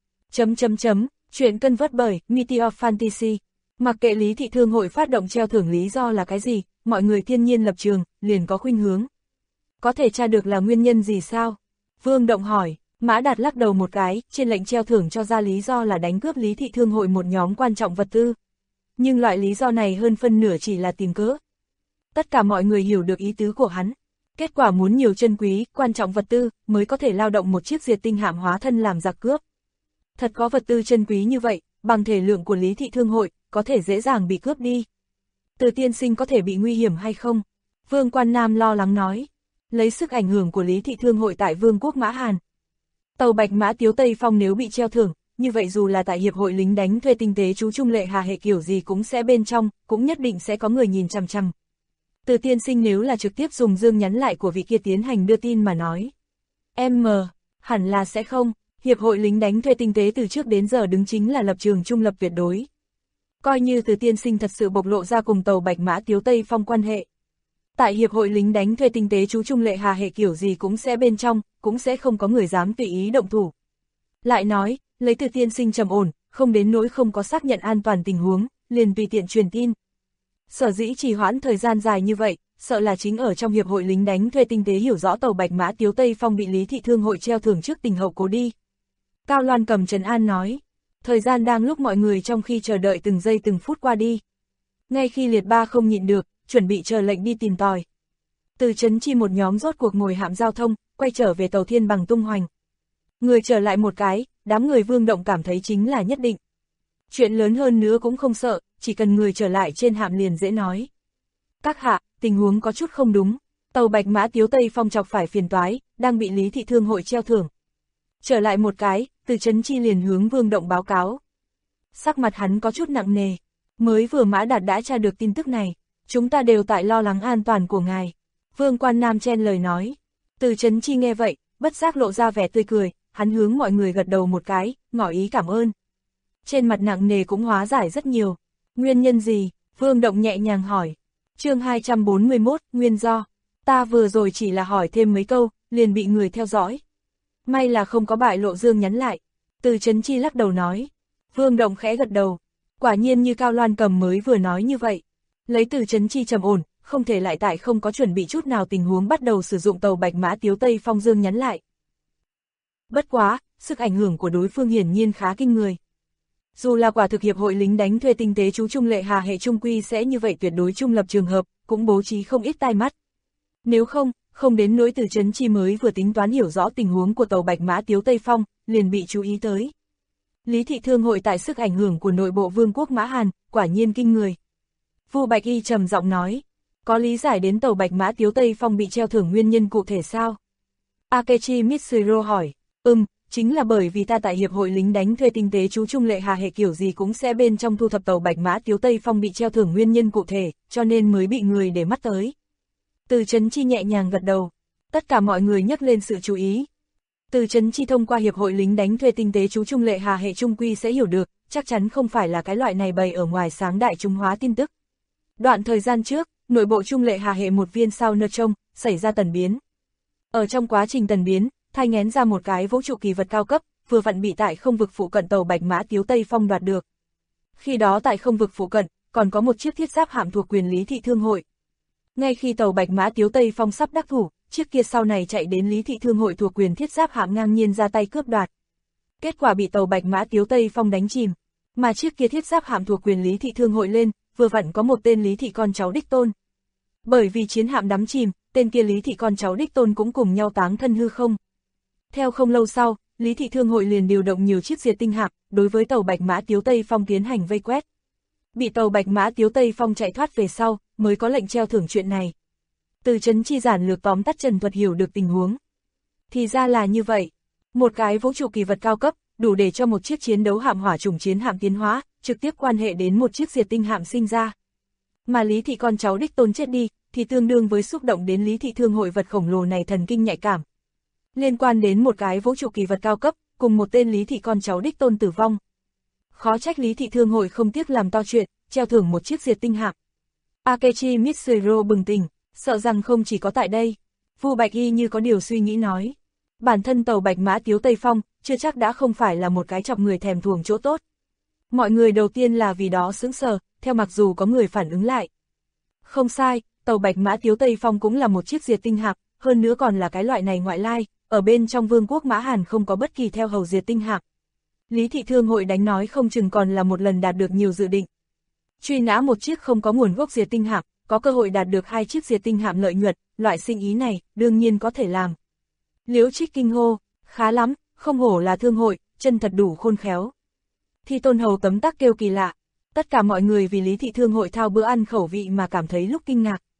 S2: Chuyện cân vớt bởi Meteor Fantasy. Mặc kệ Lý Thị Thương Hội phát động treo thưởng lý do là cái gì, mọi người thiên nhiên lập trường, liền có khuynh hướng. Có thể tra được là nguyên nhân gì sao? Vương Động hỏi. Mã Đạt lắc đầu một cái, trên lệnh treo thưởng cho ra lý do là đánh cướp Lý Thị Thương Hội một nhóm quan trọng vật tư. Nhưng loại lý do này hơn phân nửa chỉ là tìm cớ. Tất cả mọi người hiểu được ý tứ của hắn. Kết quả muốn nhiều chân quý, quan trọng vật tư, mới có thể lao động một chiếc diệt tinh hạm hóa thân làm giặc cướp. Thật có vật tư chân quý như vậy, bằng thể lượng của Lý Thị Thương Hội, có thể dễ dàng bị cướp đi. Từ tiên sinh có thể bị nguy hiểm hay không? Vương Quan Nam lo lắng nói. Lấy sức ảnh hưởng của Lý Thị Thương hội tại Vương quốc Mã Hàn, tàu Bạch Mã Tiếu Tây Phong nếu bị treo thưởng, như vậy dù là tại Hiệp hội lính đánh thuê tinh tế chú Trung Lệ Hà hệ kiểu gì cũng sẽ bên trong, cũng nhất định sẽ có người nhìn chằm chằm. Từ tiên sinh nếu là trực tiếp dùng dương nhắn lại của vị kia tiến hành đưa tin mà nói. Hẳn là sẽ không, Hiệp hội lính đánh thuê tinh tế từ trước đến giờ đứng chính là lập trường trung lập tuyệt đối. Coi như Từ tiên sinh thật sự bộc lộ ra cùng tàu Bạch Mã Tiếu Tây Phong quan hệ. Tại Hiệp hội lính đánh thuê tinh tế chú Trung Lệ Hà hệ kiểu gì cũng sẽ bên trong, cũng sẽ không có người dám tùy ý động thủ. Lại nói, lấy Từ tiên sinh trầm ổn, không đến nỗi không có xác nhận an toàn tình huống, liền tùy tiện truyền tin. Sở dĩ trì hoãn thời gian dài như vậy, sợ là chính ở trong Hiệp hội lính đánh thuê tinh tế hiểu rõ tàu Bạch Mã Tiếu Tây Phong bị Lý Thị Thương hội treo thưởng trước tình hậu cố đi. Cao Loan Cầm trấn an nói, thời gian đang lúc mọi người trong khi chờ đợi từng giây từng phút qua đi. Ngay khi Liệt Ba không nhịn được, chuẩn bị chờ lệnh đi tìm tòi. Từ trấn chi một nhóm rốt cuộc ngồi hạm giao thông, quay trở về tàu Thiên Bằng tung hoành. Người trở lại một cái, đám người Vương Động cảm thấy chính là nhất định. Chuyện lớn hơn nữa cũng không sợ, chỉ cần người trở lại trên hạm liền dễ nói. Các hạ, tình huống có chút không đúng, tàu Bạch Mã Tiếu Tây Phong chọc phải phiền toái, đang bị Lý Thị Thương hội treo thưởng. Trở lại một cái, Từ trấn chi liền hướng Vương Động báo cáo. Sắc mặt hắn có chút nặng nề, mới vừa Mã Đạt đã tra được tin tức này, chúng ta đều tại lo lắng an toàn của ngài. Vương Quan Nam chen lời nói. Từ trấn chi nghe vậy, bất giác lộ ra vẻ tươi cười, hắn hướng mọi người gật đầu một cái, ngỏ ý cảm ơn. Trên mặt nặng nề cũng hóa giải rất nhiều. Nguyên nhân gì? Vương Động nhẹ nhàng hỏi. Chương 241, nguyên do. Ta vừa rồi chỉ là hỏi thêm mấy câu, liền bị người theo dõi. May là không có bại lộ dương nhắn lại. Từ trấn chi lắc đầu nói. Vương Động khẽ gật đầu. Quả nhiên như Cao Loan Cầm mới vừa nói như vậy. Lấy Từ trấn chi trầm ổn, không thể lại tại không có chuẩn bị chút nào tình huống bắt đầu sử dụng tàu Bạch Mã Tiếu Tây Phong dương nhắn lại. Bất quá, sức ảnh hưởng của đối phương hiển nhiên khá kinh người. Dù là quả thực Hiệp hội lính đánh thuê tinh tế chú Trung Lệ Hà hệ trung quy sẽ như vậy tuyệt đối trung lập trường hợp, cũng bố trí không ít tai mắt. Nếu không đến nỗi Từ trấn chi mới vừa tính toán hiểu rõ tình huống của tàu Bạch Mã Tiếu Tây Phong, liền bị chú ý tới. Lý Thị Thương hội tại sức ảnh hưởng của nội bộ Vương quốc Mã Hàn, quả nhiên kinh người. Vu Bạch Y trầm giọng nói, có lý giải đến tàu Bạch Mã Tiếu Tây Phong bị treo thưởng nguyên nhân cụ thể sao? Akechi Mitsuro hỏi, chính là bởi vì ta tại Hiệp hội lính đánh thuê tinh tế chú Trung Lệ Hà hệ kiểu gì cũng sẽ bên trong thu thập tàu Bạch Mã Tiếu Tây Phong bị treo thưởng nguyên nhân cụ thể, cho nên mới bị người để mắt tới. Từ trấn chi nhẹ nhàng gật đầu, tất cả mọi người nhắc lên sự chú ý. Từ trấn chi thông qua Hiệp hội lính đánh thuê tinh tế chú Trung Lệ Hà hệ trung quy sẽ hiểu được, chắc chắn không phải là cái loại này bày ở ngoài sáng đại trung hóa tin tức. Đoạn thời gian trước, nội bộ Trung Lệ Hà hệ một viên sao nơ trông, xảy ra tần biến. Ở trong quá trình tần biến, thai nghén ra một cái vũ trụ kỳ vật cao cấp, vừa vặn bị tại không vực phụ cận tàu Bạch Mã Tiếu Tây Phong đoạt được. Khi đó tại không vực phụ cận, còn có một chiếc thiết giáp hạm thuộc quyền Lý Thị Thương hội. Ngay khi tàu Bạch Mã Tiếu Tây Phong sắp đắc thủ, chiếc kia sau này chạy đến Lý Thị Thương hội thuộc quyền thiết giáp hạm ngang nhiên ra tay cướp đoạt. Kết quả bị tàu Bạch Mã Tiếu Tây Phong đánh chìm, mà chiếc kia thiết giáp hạm thuộc quyền Lý Thị Thương hội lên, vừa vặn có một tên Lý Thị con cháu đích tôn. Bởi vì chiến hạm đắm chìm, tên kia Lý Thị con cháu đích tôn cũng cùng nhau táng thân hư không. Theo không lâu sau, Lý Thị Thương hội liền điều động nhiều chiếc diệt tinh hạm, đối với tàu Bạch Mã Tiếu Tây Phong tiến hành vây quét. Bị tàu Bạch Mã Tiếu Tây Phong chạy thoát về sau, mới có lệnh treo thưởng chuyện này. Từ trấn chi giản lược tóm tắt trần thuật hiểu được tình huống. Thì ra là như vậy, một cái vũ trụ kỳ vật cao cấp, đủ để cho một chiếc chiến đấu hạm hỏa chủng chiến hạm tiến hóa, trực tiếp quan hệ đến một chiếc diệt tinh hạm sinh ra. Mà Lý Thị con cháu đích tôn chết đi, thì tương đương với xúc động đến Lý Thị Thương hội vật khổng lồ này thần kinh nhạy cảm. Liên quan đến một cái vũ trụ kỳ vật cao cấp, cùng một tên Lý Thị con cháu đích tôn tử vong. Khó trách Lý Thị Thương hội không tiếc làm to chuyện, treo thưởng một chiếc diệt tinh hạm. Akechi Mitsuro bừng tỉnh, sợ rằng không chỉ có tại đây. Vu Bạch Y như có điều suy nghĩ nói. Bản thân tàu Bạch Mã Tiếu Tây Phong, chưa chắc đã không phải là một cái chọc người thèm thuồng chỗ tốt. Mọi người đầu tiên là vì đó sững sờ, theo mặc dù có người phản ứng lại. Không sai, tàu Bạch Mã Tiếu Tây Phong cũng là một chiếc diệt tinh hạm, hơn nữa còn là cái loại này ngoại lai, ở bên trong Vương quốc Mã Hàn không có bất kỳ theo hầu diệt tinh hạm. Lý Thị Thương hội đánh nói không chừng còn là một lần đạt được nhiều dự định. Truy nã một chiếc không có nguồn gốc diệt tinh hạm, có cơ hội đạt được 2 chiếc diệt tinh hạm lợi nhuận, loại sinh ý này, đương nhiên có thể làm. Liễu Trích kinh hô, khá lắm, không hổ là thương hội, chân thật đủ khôn khéo. Thi Tôn Hầu tấm tắc kêu kỳ lạ, tất cả mọi người vì Lý Thị Thương hội thao bữa ăn khẩu vị mà cảm thấy lúc kinh ngạc.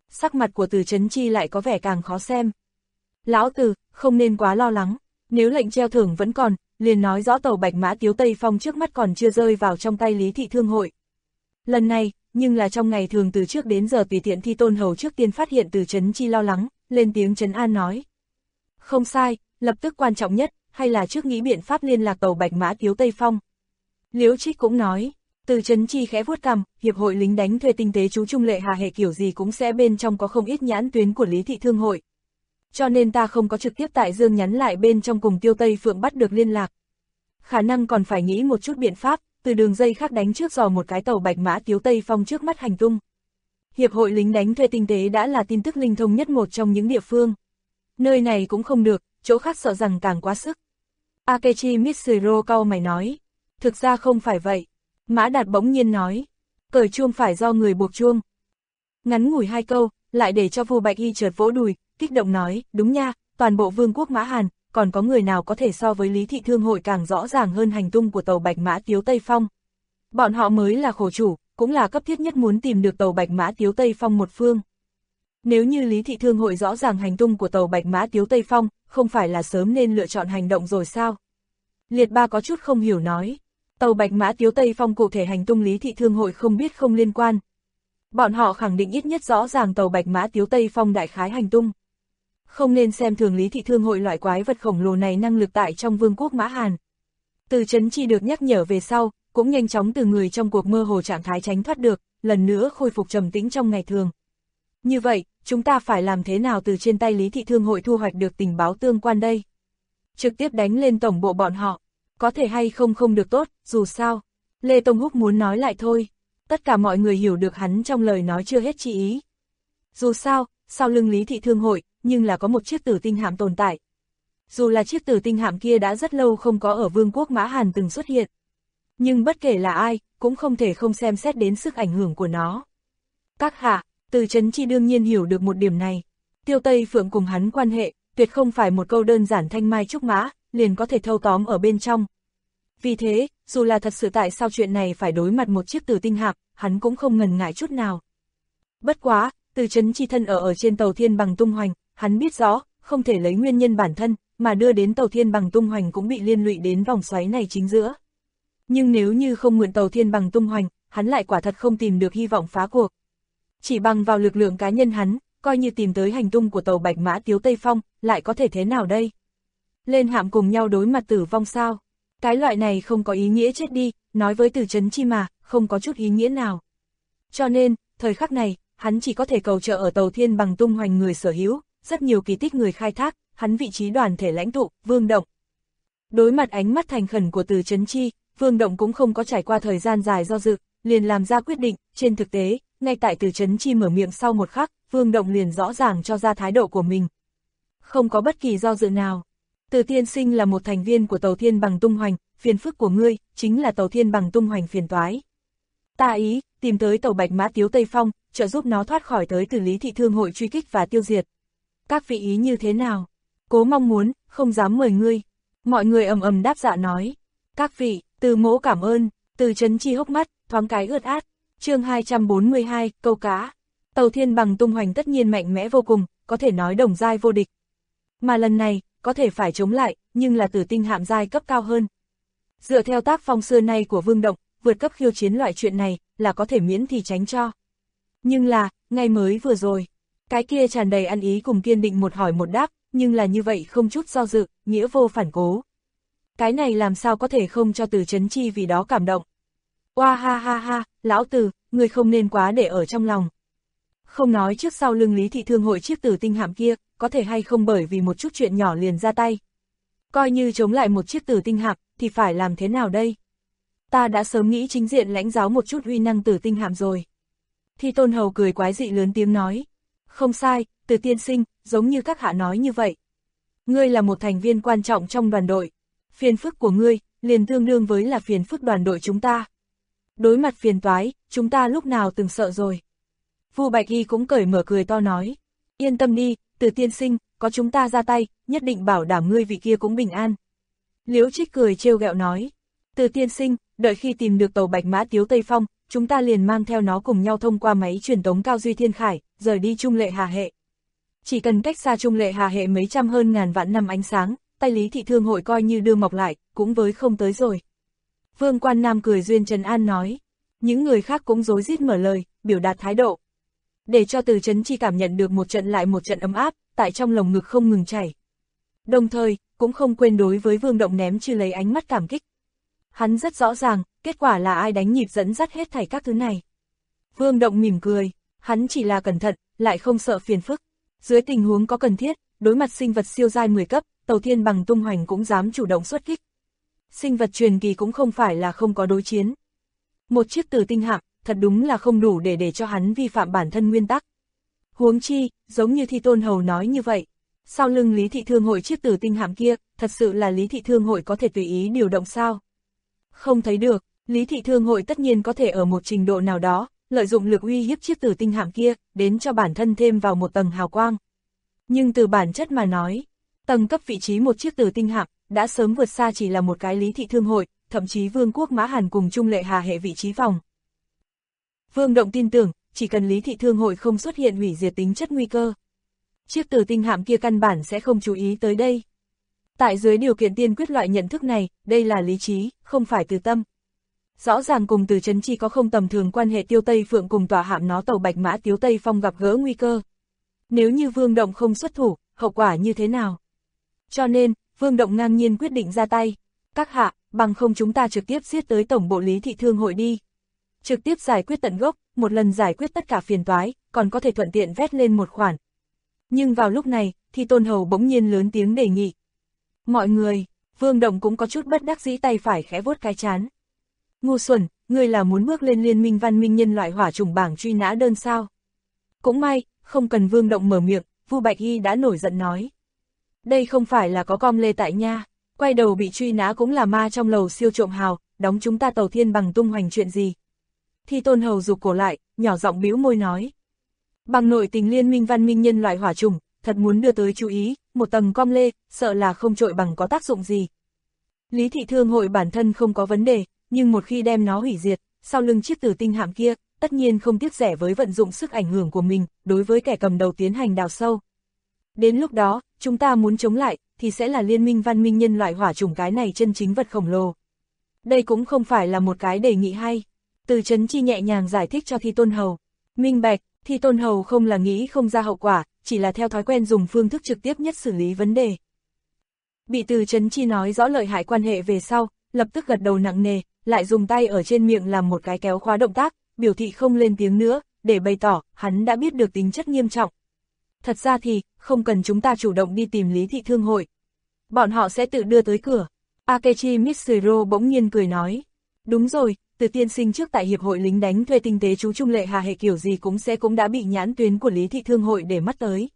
S2: Sắc mặt của Từ Chấn Chi lại có vẻ càng khó xem. Lão Từ, không nên quá lo lắng, nếu lệnh treo thưởng vẫn còn, liền nói rõ tàu Bạch Mã Tiếu Tây Phong trước mắt còn chưa rơi vào trong tay Lý Thị Thương hội. Lần này, nhưng là trong ngày thường từ trước đến giờ tùy tiện Thi Tôn Hầu trước tiên phát hiện Từ Chấn Chi lo lắng, lên tiếng trấn an nói. Không sai, lập tức quan trọng nhất, hay là trước nghĩ biện pháp liên lạc tàu Bạch Mã Tiếu Tây Phong. Liễu Trích cũng nói. Từ Chấn Chi khẽ vuốt cằm, hiệp hội lính đánh thuê tinh tế chú Trung Lệ Hà hệ kiểu gì cũng sẽ bên trong có không ít nhãn tuyến của Lý Thị Thương hội. Cho nên ta không có trực tiếp tại Dương nhắn lại bên trong cùng Tiêu Tây Phượng bắt được liên lạc. Khả năng còn phải nghĩ một chút biện pháp, từ đường dây khác đánh trước dò một cái tàu Bạch Mã Tiếu Tây Phong trước mắt hành tung. Hiệp hội lính đánh thuê tinh tế đã là tin tức linh thông nhất một trong những địa phương. Nơi này cũng không được, chỗ khác sợ rằng càng quá sức. Akechi Mitsuro cau mày nói. Thực ra không phải vậy. Mã Đạt bỗng nhiên nói, cởi chuông phải do người buộc chuông. Ngắn ngủi 2 câu, lại để cho Vu Bạch Y chợt vỗ đùi, kích động nói, đúng nha, toàn bộ vương quốc Mã Hàn, còn có người nào có thể so với Lý Thị Thương hội càng rõ ràng hơn hành tung của tàu Bạch Mã Tiếu Tây Phong. Bọn họ mới là khổ chủ, cũng là cấp thiết nhất muốn tìm được tàu Bạch Mã Tiếu Tây Phong một phương. Nếu như Lý Thị Thương hội rõ ràng hành tung của tàu Bạch Mã Tiếu Tây Phong, không phải là sớm nên lựa chọn hành động rồi sao? Liệt Ba có chút không hiểu nói. Tàu Bạch Mã Tiếu Tây Phong cụ thể hành tung Lý Thị Thương hội không biết không liên quan. Bọn họ khẳng định ít nhất rõ ràng tàu Bạch Mã Tiếu Tây Phong đại khái hành tung. Không nên xem thường Lý Thị Thương hội loại quái vật khổng lồ này năng lực tại trong vương quốc Mã Hàn. Từ Chấn Chi được nhắc nhở về sau, cũng nhanh chóng từ người trong cuộc mơ hồ trạng thái tránh thoát được, lần nữa khôi phục trầm tĩnh trong ngày thường. Như vậy, chúng ta phải làm thế nào từ trên tay Lý Thị Thương hội thu hoạch được tình báo tương quan đây? Trực tiếp đánh lên tổng bộ bọn họ. Có thể hay không không được tốt, dù sao. Lê Tông Húc muốn nói lại thôi. Tất cả mọi người hiểu được hắn trong lời nói chưa hết chi ý. Dù sao, sau lưng Lý Thị Thương hội, nhưng là có một chiếc tử tinh hạm tồn tại. Dù là chiếc tử tinh hạm kia đã rất lâu không có ở vương quốc Mã Hàn từng xuất hiện. Nhưng bất kể là ai, cũng không thể không xem xét đến sức ảnh hưởng của nó. Các hạ, Từ Chấn Chi đương nhiên hiểu được một điểm này. Tiêu Tây Phượng cùng hắn quan hệ, tuyệt không phải một câu đơn giản thanh mai trúc mã, liền có thể thâu tóm ở bên trong. Vì thế, dù là thật sự tại sao chuyện này phải đối mặt một chiếc tử tinh hạm, hắn cũng không ngần ngại chút nào. Bất quá, Từ Chấn Chi thân ở trên tàu Thiên Bằng tung hoành, hắn biết rõ, không thể lấy nguyên nhân bản thân, mà đưa đến tàu Thiên Bằng tung hoành cũng bị liên lụy đến vòng xoáy này chính giữa. Nhưng nếu như không mượn tàu Thiên Bằng tung hoành, hắn lại quả thật không tìm được hy vọng phá cuộc. Chỉ bằng vào lực lượng cá nhân hắn, coi như tìm tới hành tung của tàu Bạch Mã Tiếu Tây Phong, lại có thể thế nào đây? Lên hạm cùng nhau đối mặt tử vong sao? Cái loại này không có ý nghĩa chết đi, nói với Từ Chấn Chi mà, không có chút ý nghĩa nào. Cho nên, thời khắc này, hắn chỉ có thể cầu trợ ở tàu Thiên Bằng tung hoành người sở hữu, rất nhiều kỳ tích người khai thác, hắn vị trí đoàn thể lãnh tụ, Vương Động. Đối mặt ánh mắt thành khẩn của Từ Chấn Chi, Vương Động cũng không có trải qua thời gian dài do dự, liền làm ra quyết định. Trên thực tế, ngay tại Từ Chấn Chi mở miệng sau một khắc, Vương Động liền rõ ràng cho ra thái độ của mình. Không có bất kỳ do dự nào. Từ tiên sinh là một thành viên của tàu Thiên Bằng tung hoành, phiền phức của ngươi, chính là tàu Thiên Bằng tung hoành phiền toái. Ta ý, tìm tới tàu Bạch Mã Tiếu Tây Phong, trợ giúp nó thoát khỏi tới từ Lý Thị Thương hội truy kích và tiêu diệt. Các vị ý như thế nào? Cố mong muốn, không dám mời ngươi. Mọi người ầm ầm đáp dạ nói. Các vị, Từ mỗ cảm ơn. Từ Chấn Chi hốc mắt, thoáng cái ướt át. Chương 242, câu cá. Tàu Thiên Bằng tung hoành tất nhiên mạnh mẽ vô cùng, có thể nói đồng giai vô địch. Mà lần này, có thể phải chống lại, nhưng là tử tinh hạm giai cấp cao hơn. Dựa theo tác phong xưa nay của Vương Động, vượt cấp khiêu chiến loại chuyện này, là có thể miễn thì tránh cho. Nhưng là, ngay mới vừa rồi, cái kia tràn đầy ăn ý cùng kiên định một hỏi một đáp, nhưng là như vậy không chút do dự, nghĩa vô phản cố. Cái này làm sao có thể không cho Từ Chấn Chi vì đó cảm động. Oa ha ha ha, lão Từ, người không nên quá để ở trong lòng. Không nói trước sau lưng Lý Thị Thương hội chiếc tử tinh hạm kia, có thể hay không bởi vì một chút chuyện nhỏ liền ra tay. Coi như chống lại một chiếc tử tinh hạm, thì phải làm thế nào đây? Ta đã sớm nghĩ chính diện lãnh giáo một chút uy năng tử tinh hạm rồi. Thi Tôn Hầu cười quái dị lớn tiếng nói. Không sai, Từ tiên sinh, giống như các hạ nói như vậy. Ngươi là một thành viên quan trọng trong đoàn đội. Phiền phức của ngươi, liền tương đương với là phiền phức đoàn đội chúng ta. Đối mặt phiền toái, chúng ta lúc nào từng sợ rồi. Vu Bạch Y cũng cởi mở cười to nói. Yên tâm đi, Từ tiên sinh, có chúng ta ra tay, nhất định bảo đảm ngươi vị kia cũng bình an. Liễu Trích cười trêu ghẹo nói. Từ tiên sinh, đợi khi tìm được tàu Bạch Mã Tiếu Tây Phong, chúng ta liền mang theo nó cùng nhau thông qua máy truyền tống cao duy thiên khải, rời đi Trung Lệ Hà hệ. Chỉ cần cách xa Trung Lệ Hà hệ mấy trăm hơn ngàn vạn năm ánh sáng, tay Lý Thị Thương hội coi như đưa mọc lại, cũng với không tới rồi. Vương Quan Nam cười duyên trấn an nói. Những người khác cũng rối rít mở lời, biểu đạt thái độ. Để cho Từ Chấn Chi cảm nhận được một trận lại một trận ấm áp, tại trong lồng ngực không ngừng chảy. Đồng thời, cũng không quên đối với Vương Động ném Chư lấy ánh mắt cảm kích. Hắn rất rõ ràng, kết quả là ai đánh nhịp dẫn dắt hết thảy các thứ này. Vương Động mỉm cười, hắn chỉ là cẩn thận, lại không sợ phiền phức. Dưới tình huống có cần thiết, đối mặt sinh vật siêu giai 10 cấp, Tàu Thiên Bằng tung hoành cũng dám chủ động xuất kích. Sinh vật truyền kỳ cũng không phải là không có đối chiến. Một chiếc Tử Tinh hạm, thật đúng là không đủ để cho hắn vi phạm bản thân nguyên tắc. Huống chi, giống như Thi Tôn Hầu nói như vậy, sau lưng Lý Thị Thương hội chiếc Tử Tinh hạm kia, thật sự là Lý Thị Thương hội có thể tùy ý điều động sao? Không thấy được, Lý Thị Thương hội tất nhiên có thể ở một trình độ nào đó, lợi dụng lực uy hiếp chiếc Tử Tinh hạm kia, đến cho bản thân thêm vào một tầng hào quang. Nhưng từ bản chất mà nói, tầng cấp vị trí một chiếc Tử Tinh hạm, đã sớm vượt xa chỉ là một cái Lý Thị Thương hội, thậm chí Vương quốc Mã Hàn cùng Trung Lệ Hà hệ vị trí phòng. Vương Động tin tưởng, chỉ cần Lý Thị Thương hội không xuất hiện hủy diệt tính chất nguy cơ, chiếc Tử Tinh hạm kia căn bản sẽ không chú ý tới đây. Tại dưới điều kiện tiên quyết loại nhận thức này, đây là lý trí, không phải từ tâm. Rõ ràng cùng Từ Chấn Chi có không tầm thường quan hệ Tiêu Tây Phượng cùng tòa hạm nó tàu Bạch Mã Tiếu Tây Phong gặp gỡ nguy cơ. Nếu như Vương Động không xuất thủ, hậu quả như thế nào? Cho nên, Vương Động ngang nhiên quyết định ra tay. Các hạ, bằng không chúng ta trực tiếp giết tới tổng bộ Lý Thị Thương hội đi. Trực tiếp giải quyết tận gốc, một lần giải quyết tất cả phiền toái, còn có thể thuận tiện vét lên một khoản. Nhưng vào lúc này, Thi Tôn Hầu bỗng nhiên lớn tiếng đề nghị. Mọi người, Vương Động cũng có chút bất đắc dĩ tay phải khẽ vuốt cái trán. Ngu xuẩn, ngươi là muốn bước lên liên minh văn minh nhân loại hỏa chủng bảng truy nã đơn sao? Cũng may, không cần Vương Động mở miệng, Vu Bạch Y đã nổi giận nói. Đây không phải là có com lê tại nha, quay đầu bị truy nã cũng là ma trong lầu siêu trộm hào, đóng chúng ta Tàu Thiên Bằng tung hoành chuyện gì? Thi Tôn Hầu rụt cổ lại, nhỏ giọng bĩu môi nói. Bằng nội tình liên minh văn minh nhân loại hỏa chủng, thật muốn đưa tới chú ý, một tầng com lê, sợ là không trội bằng có tác dụng gì. Lý Thị Thương hội bản thân không có vấn đề, nhưng một khi đem nó hủy diệt, sau lưng chiếc Tử Tinh hạm kia, tất nhiên không tiếc rẻ với vận dụng sức ảnh hưởng của mình, đối với kẻ cầm đầu tiến hành đào sâu. Đến lúc đó, chúng ta muốn chống lại, thì sẽ là liên minh văn minh nhân loại hỏa chủng cái này chân chính vật khổng lồ. Đây cũng không phải là một cái đề nghị hay. Từ Chấn Chi nhẹ nhàng giải thích cho Thi Tôn Hầu. Minh bạch, Thi Tôn Hầu không là nghĩ không ra hậu quả, chỉ là theo thói quen dùng phương thức trực tiếp nhất xử lý vấn đề. Bị Từ Chấn Chi nói rõ lợi hại quan hệ về sau, lập tức gật đầu nặng nề, lại dùng tay ở trên miệng làm một cái kéo khóa động tác, biểu thị không lên tiếng nữa, để bày tỏ, hắn đã biết được tính chất nghiêm trọng. Thật ra thì, không cần chúng ta chủ động đi tìm Lý Thị Thương hội. Bọn họ sẽ tự đưa tới cửa. Akechi Mitsuro bỗng nhiên cười nói. Đúng rồi, Từ tiên sinh trước tại Hiệp hội lính đánh thuê tinh tế chú Trung Lệ Hà hệ kiểu gì cũng đã bị nhãn tuyến của Lý Thị Thương hội để mắt tới.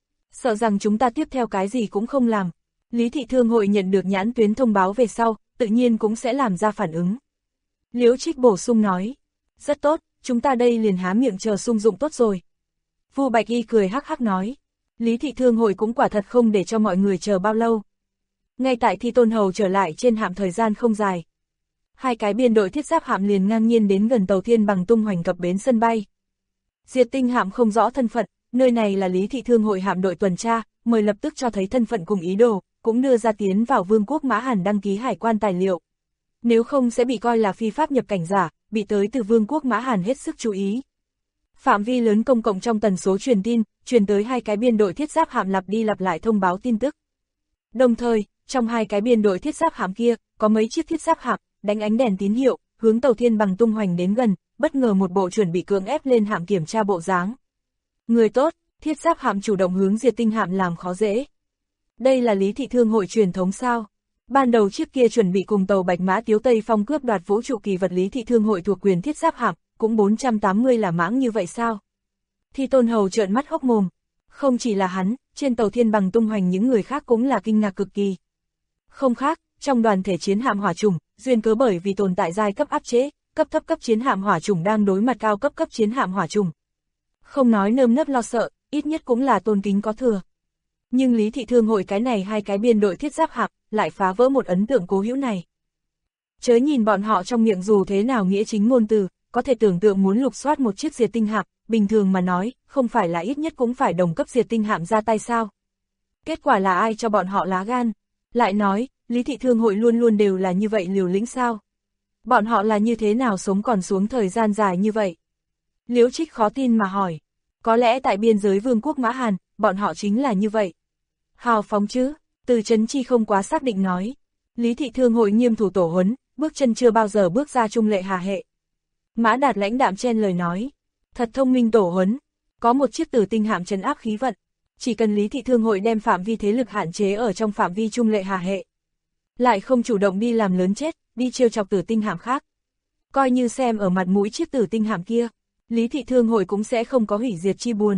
S2: Sợ rằng chúng ta tiếp theo cái gì cũng không làm. Lý Thị Thương hội nhận được nhãn tuyến thông báo về sau, tự nhiên cũng sẽ làm ra phản ứng. Liễu Trích bổ sung nói. Rất tốt, chúng ta đây liền há miệng chờ sung dụng tốt rồi. Vu Bạch Y cười hắc hắc nói. Lý Thị Thương hội cũng quả thật không để cho mọi người chờ bao lâu. Ngay tại Thi Tôn Hầu trở lại trên hạm thời gian không dài. Hai cái biên đội thiết giáp hạm liền ngang nhiên đến gần Tàu Thiên Bằng tung hoành cập bến sân bay. Diệt Tinh hạm không rõ thân phận, nơi này là Lý Thị Thương hội hạm đội tuần tra, mời lập tức cho thấy thân phận cùng ý đồ, cũng đưa ra tiến vào Vương quốc Mã Hàn đăng ký hải quan tài liệu. Nếu không sẽ bị coi là phi pháp nhập cảnh giả, bị tới từ Vương quốc Mã Hàn hết sức chú ý. Phạm vi lớn công cộng trong tần số truyền tin, truyền tới hai cái biên đội thiết giáp hạm lặp đi lặp lại thông báo tin tức. Đồng thời, trong hai cái biên đội thiết giáp hạm kia, có mấy chiếc thiết giáp hạm đánh ánh đèn tín hiệu, hướng Tàu Thiên Bằng tung hoành đến gần, bất ngờ một bộ chuẩn bị cưỡng ép lên hạm kiểm tra bộ dáng. Người tốt, thiết giáp hạm chủ động hướng Diệt Tinh hạm làm khó dễ. Đây là Lý Thị Thương hội truyền thống sao? Ban đầu chiếc kia chuẩn bị cùng tàu Bạch Mã Tiếu Tây Phong cướp đoạt vũ trụ kỳ vật Lý Thị Thương hội thuộc quyền thiết giáp hạm, cũng 480 là mãng như vậy sao? Thi Tôn Hầu trợn mắt hốc mồm. Không chỉ là hắn, trên Tàu Thiên Bằng tung hoành những người khác cũng là kinh ngạc cực kỳ. Không khác, trong đoàn thể chiến hạm hỏa chủng, duyên cớ bởi vì tồn tại giai cấp áp chế, cấp thấp cấp chiến hạm hỏa chủng đang đối mặt cao cấp chiến hạm hỏa chủng. Không nói nơm nớp lo sợ, ít nhất cũng là tôn kính có thừa. Nhưng Lý Thị Thương hội cái này hai cái biên đội thiết giáp hạm, lại phá vỡ một ấn tượng cố hữu này. Chớ nhìn bọn họ trong miệng dù thế nào nghĩa chính ngôn từ, có thể tưởng tượng muốn lục soát một chiếc Diệt Tinh hạm, bình thường mà nói, không phải là ít nhất cũng phải đồng cấp diệt tinh hạm ra tay sao? Kết quả là ai cho bọn họ lá gan? Lại nói, Lý Thị Thương hội luôn luôn đều là như vậy liều lĩnh sao? Bọn họ là như thế nào sống còn xuống thời gian dài như vậy? Liễu Trích khó tin mà hỏi. Có lẽ tại biên giới vương quốc Mã Hàn, bọn họ chính là như vậy. Hào phóng chứ, Từ Chấn Chi không quá xác định nói. Lý Thị Thương hội nghiêm thủ tổ huấn, bước chân chưa bao giờ bước ra trung lệ hà hệ. Mã Đạt lãnh đạm chen lời nói. Thật thông minh tổ huấn, có một chiếc tử tinh hạm trấn áp khí vận. Chỉ cần Lý Thị Thương hội đem phạm vi thế lực hạn chế ở trong phạm vi trung lệ hà hệ. Lại không chủ động đi làm lớn chết, đi trêu chọc tử tinh hạm khác. Coi như xem ở mặt mũi chiếc tử tinh hạm kia, Lý Thị Thương hội cũng sẽ không có hủy diệt chi buồn.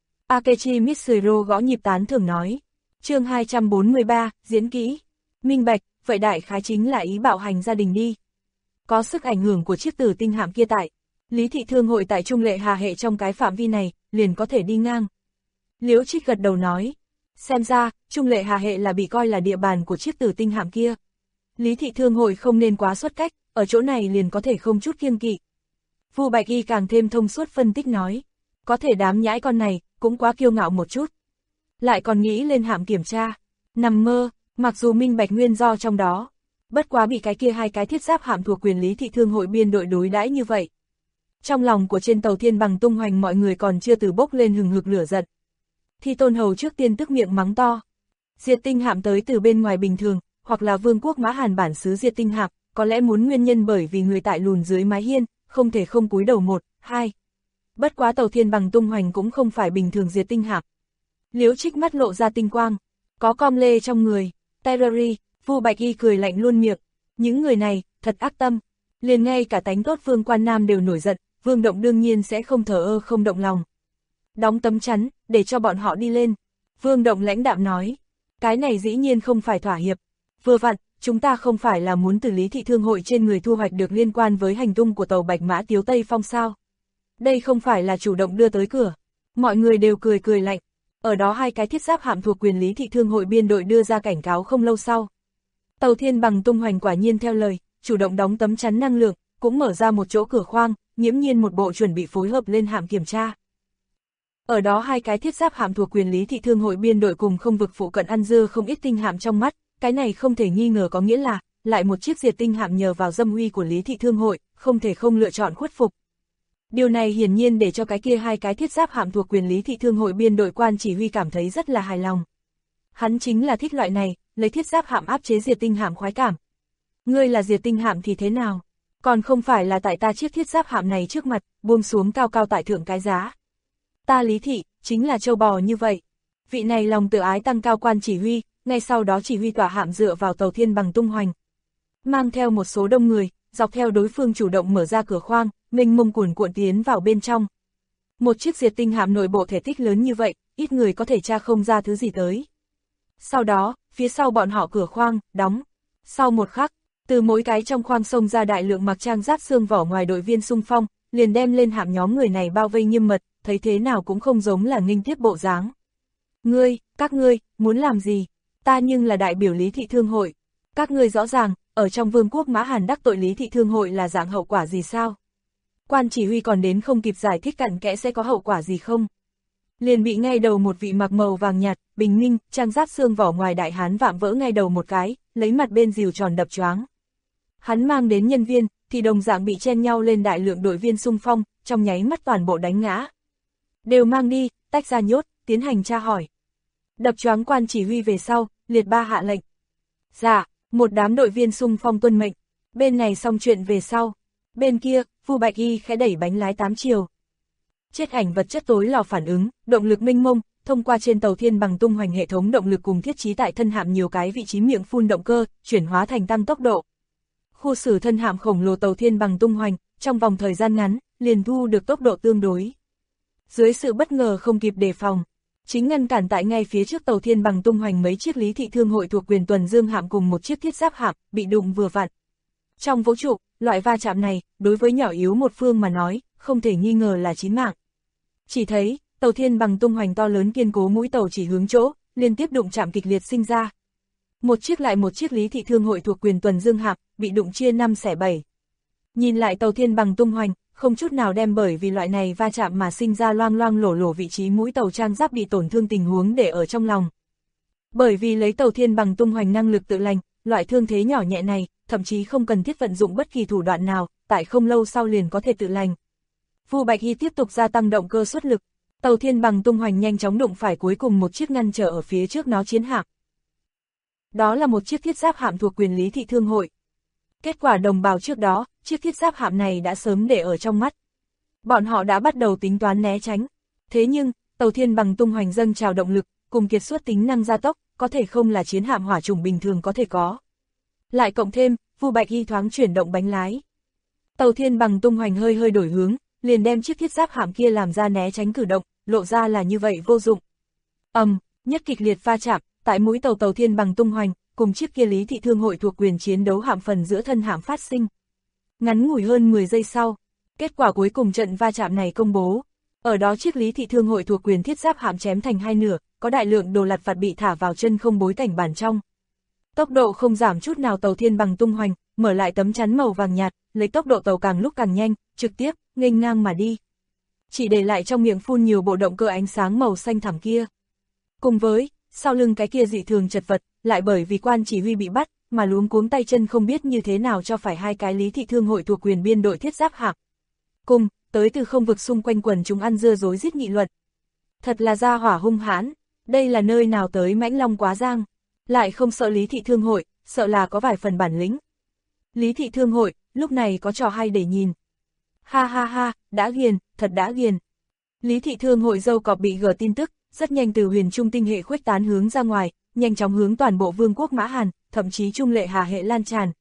S2: Akechi Mitsuro gõ nhịp tán thưởng nói. Chương 243, diễn kỹ. Minh bạch, vậy đại khái chính là ý bạo hành gia đình đi. Có sức ảnh hưởng của chiếc tử tinh hạm kia tại. Lý Thị Thương hội tại trung lệ hà hệ trong cái phạm vi này, liền có thể đi ngang. Liễu Trích gật đầu nói. Xem ra, trung lệ hà hệ là bị coi là địa bàn của chiếc tử tinh hạm kia. Lý Thị Thương hội không nên quá xuất cách, ở chỗ này liền có thể không chút kiêng kỵ. Vu Bạch Y càng thêm thông suốt phân tích nói. Có thể đám nhãi con này, cũng quá kiêu ngạo một chút. Lại còn nghĩ lên hạm kiểm tra. Nằm mơ, mặc dù minh bạch nguyên do trong đó. Bất quá bị cái kia hai cái thiết giáp hạm thuộc quyền Lý Thị Thương hội biên đội đối đãi như vậy. Trong lòng của trên tàu Thiên Bằng tung hoành mọi người còn chưa từ bốc lên hừng hực lửa giận. Thì Tôn Hầu trước tiên tức miệng mắng to. Diệt tinh hạm tới từ bên ngoài bình thường, hoặc là vương quốc Mã Hàn bản xứ diệt tinh hạm, có lẽ muốn nguyên nhân bởi vì người tại lùn dưới mái hiên, không thể không cúi đầu 1, 2. Bất quá tàu Thiên Bằng tung hoành cũng không phải bình thường diệt tinh hạm. Liễu Trích mắt lộ ra tinh quang, có com lê trong người, Terrori, Vu Bạch Y cười lạnh luôn miệng. Những người này, thật ác tâm. Liền ngay cả tánh tốt Vương Quan Nam đều nổi giận, Vương Động đương nhiên sẽ không thờ ơ không động lòng. Đóng tấm chắn, để cho bọn họ đi lên. Vương Động lãnh đạm nói. Cái này dĩ nhiên không phải thỏa hiệp. Vừa vặn, chúng ta không phải là muốn từ Lý Thị Thương hội trên người thu hoạch được liên quan với hành tung của tàu Bạch Mã Tiếu Tây Phong sao. Đây không phải là chủ động đưa tới cửa. Mọi người đều cười cười lạnh. Ở đó hai cái thiết giáp hạm thuộc quyền Lý Thị Thương hội biên đội đưa ra cảnh cáo không lâu sau. Tàu Thiên Bằng tung hoành quả nhiên theo lời, chủ động đóng tấm chắn năng lượng, cũng mở ra một chỗ cửa khoang, nghiễm nhiên một bộ chuẩn bị phối hợp lên hạm kiểm tra. Ở đó hai cái thiết giáp hạm thuộc quyền Lý Thị Thương hội biên đội cùng không vực phụ cận ăn dưa không ít tinh hạm trong mắt, cái này không thể nghi ngờ có nghĩa là, lại một chiếc diệt tinh hạm nhờ vào dâm uy của Lý Thị Thương hội, không thể không lựa chọn khuất phục. Điều này hiển nhiên để cho cái kia hai cái thiết giáp hạm thuộc quyền Lý Thị Thương hội biên đội quan chỉ huy cảm thấy rất là hài lòng. Hắn chính là thích loại này, lấy thiết giáp hạm áp chế diệt tinh hạm khoái cảm. Ngươi là diệt tinh hạm thì thế nào? Còn không phải là tại ta chiếc thiết giáp hạm này trước mặt, buông xuống cao cao tại thượng cái giá. Ta Lý Thị, chính là châu bò như vậy. Vị này lòng tự ái tăng cao quan chỉ huy, ngay sau đó chỉ huy tỏa hạm dựa vào tàu Thiên Bằng tung hoành. Mang theo một số đông người, dọc theo đối phương chủ động mở ra cửa khoang, mênh mông cuồn cuộn tiến vào bên trong. Một chiếc diệt tinh hạm nội bộ thể tích lớn như vậy, ít người có thể tra không ra thứ gì tới. Sau đó, phía sau bọn họ cửa khoang, đóng. Sau một khắc, từ mỗi cái trong khoang xông ra đại lượng mặc trang giáp xương vỏ ngoài đội viên xung phong, liền đem lên hạm nhóm người này bao vây nghiêm mật, thấy thế nào cũng không giống là nghênh tiếp bộ dáng. Các ngươi, muốn làm gì? Ta nhưng là đại biểu Lý Thị Thương hội. Các ngươi rõ ràng, ở trong vương quốc Mã Hàn đắc tội Lý Thị Thương hội là dạng hậu quả gì sao? Quan chỉ huy còn đến không kịp giải thích cặn kẽ sẽ có hậu quả gì không? Liền bị ngay đầu một vị mặc màu vàng nhạt, bình minh, trang giáp xương vỏ ngoài đại hán vạm vỡ ngay đầu một cái, lấy mặt bên dìu tròn đập choáng. Hắn mang đến nhân viên, thì đồng dạng bị chen nhau lên đại lượng đội viên xung phong, trong nháy mắt toàn bộ đánh ngã. Đều mang đi, tách ra nhốt, tiến hành tra hỏi. Đập choáng quan chỉ huy về sau, liệt ba hạ lệnh. Dạ, một đám đội viên xung phong tuân mệnh. Bên này xong chuyện về sau. Bên kia, Vu Bạch Y khẽ đẩy bánh lái 8 chiều. Chết ảnh vật chất tối lò phản ứng, động lực mênh mông, thông qua trên tàu Thiên Bằng tung hoành hệ thống động lực cùng thiết trí tại thân hạm nhiều cái vị trí miệng phun động cơ, chuyển hóa thành tăng tốc độ. Khu xử thân hạm khổng lồ tàu Thiên Bằng tung hoành, trong vòng thời gian ngắn, liền thu được tốc độ tương đối. Dưới sự bất ngờ không kịp đề phòng, chính ngăn cản tại ngay phía trước tàu Thiên Bằng tung hoành mấy chiếc Lý Thị Thương hội thuộc quyền tuần dương hạm cùng một chiếc thiết giáp hạm, bị đụng vừa vặn. Trong vũ trụ, loại va chạm này, đối với nhỏ yếu một phương mà nói, không thể nghi ngờ là chí mạng. Chỉ thấy, tàu Thiên Bằng tung hoành to lớn kiên cố mũi tàu chỉ hướng chỗ, liên tiếp đụng chạm kịch liệt sinh ra. Một chiếc lại một chiếc Lý Thị Thương hội thuộc quyền tuần dương hạm, bị đụng chia 5 xẻ 7. Nhìn lại tàu Thiên Bằng tung hoành, không chút nào đem bởi vì loại này va chạm mà sinh ra loang loang lổ lổ vị trí mũi tàu trang giáp bị tổn thương tình huống để ở trong lòng. Bởi vì lấy tàu thiên bằng tung hoành năng lực tự lành, loại thương thế nhỏ nhẹ này, thậm chí không cần thiết vận dụng bất kỳ thủ đoạn nào, tại không lâu sau liền có thể tự lành. Vu Bạch Hy tiếp tục gia tăng động cơ xuất lực, tàu thiên bằng tung hoành nhanh chóng đụng phải cuối cùng một chiếc ngăn trở ở phía trước nó chiến hạm. Đó là một chiếc thiết giáp hạm thuộc quyền Lý Thị Thương Hội. Kết quả đồng bào trước đó, chiếc thiết giáp hạm này đã sớm để ở trong mắt. Bọn họ đã bắt đầu tính toán né tránh. Thế nhưng, tàu thiên bằng tung hoành dâng trào động lực, cùng kiệt xuất tính năng gia tốc, có thể không là chiến hạm hỏa trùng bình thường có thể có. Lại cộng thêm, Vu Bạch Hy thoáng chuyển động bánh lái. Tàu thiên bằng tung hoành hơi hơi đổi hướng, liền đem chiếc thiết giáp hạm kia làm ra né tránh cử động, lộ ra là như vậy vô dụng. Nhất kịch liệt va chạm, tại mũi tàu thiên bằng tung hoành, cùng chiếc kia Lý Thị Thương Hội thuộc quyền chiến đấu hạm phần giữa thân hạm phát sinh. Ngắn ngủi hơn 10 giây sau, kết quả cuối cùng trận va chạm này công bố. Ở đó chiếc Lý Thị Thương Hội thuộc quyền thiết giáp hạm chém thành hai nửa, có đại lượng đồ lặt vặt bị thả vào chân không bối cảnh bản trong. Tốc độ không giảm chút nào tàu thiên bằng tung hoành, mở lại tấm chắn màu vàng nhạt, lấy tốc độ tàu càng lúc càng nhanh, trực tiếp, nghênh ngang mà đi. Chỉ để lại trong miệng phun nhiều bộ động cơ ánh sáng màu xanh thẳm kia. Cùng với, sau lưng cái kia dị thường chật vật, lại bởi vì quan chỉ huy bị bắt, mà luống cuống tay chân không biết như thế nào cho phải hai cái Lý Thị Thương Hội thuộc quyền biên đội thiết giáp hạm. Cùng, tới từ không vực xung quanh quần chúng ăn dưa rối rít nghị luận. Thật là gia hỏa hung hãn, đây là nơi nào tới mãnh long quá giang, lại không sợ Lý Thị Thương Hội, sợ là có vài phần bản lĩnh. Lý Thị Thương Hội, lúc này có trò hay để nhìn. Ha ha ha, đã ghiền, thật đã ghiền. Lý Thị Thương Hội dâu cọp bị gỡ tin tức, rất nhanh từ huyền trung tinh hệ khuếch tán hướng ra ngoài, nhanh chóng hướng toàn bộ vương quốc Mã Hàn, thậm chí Trung Lệ Hà hệ lan tràn.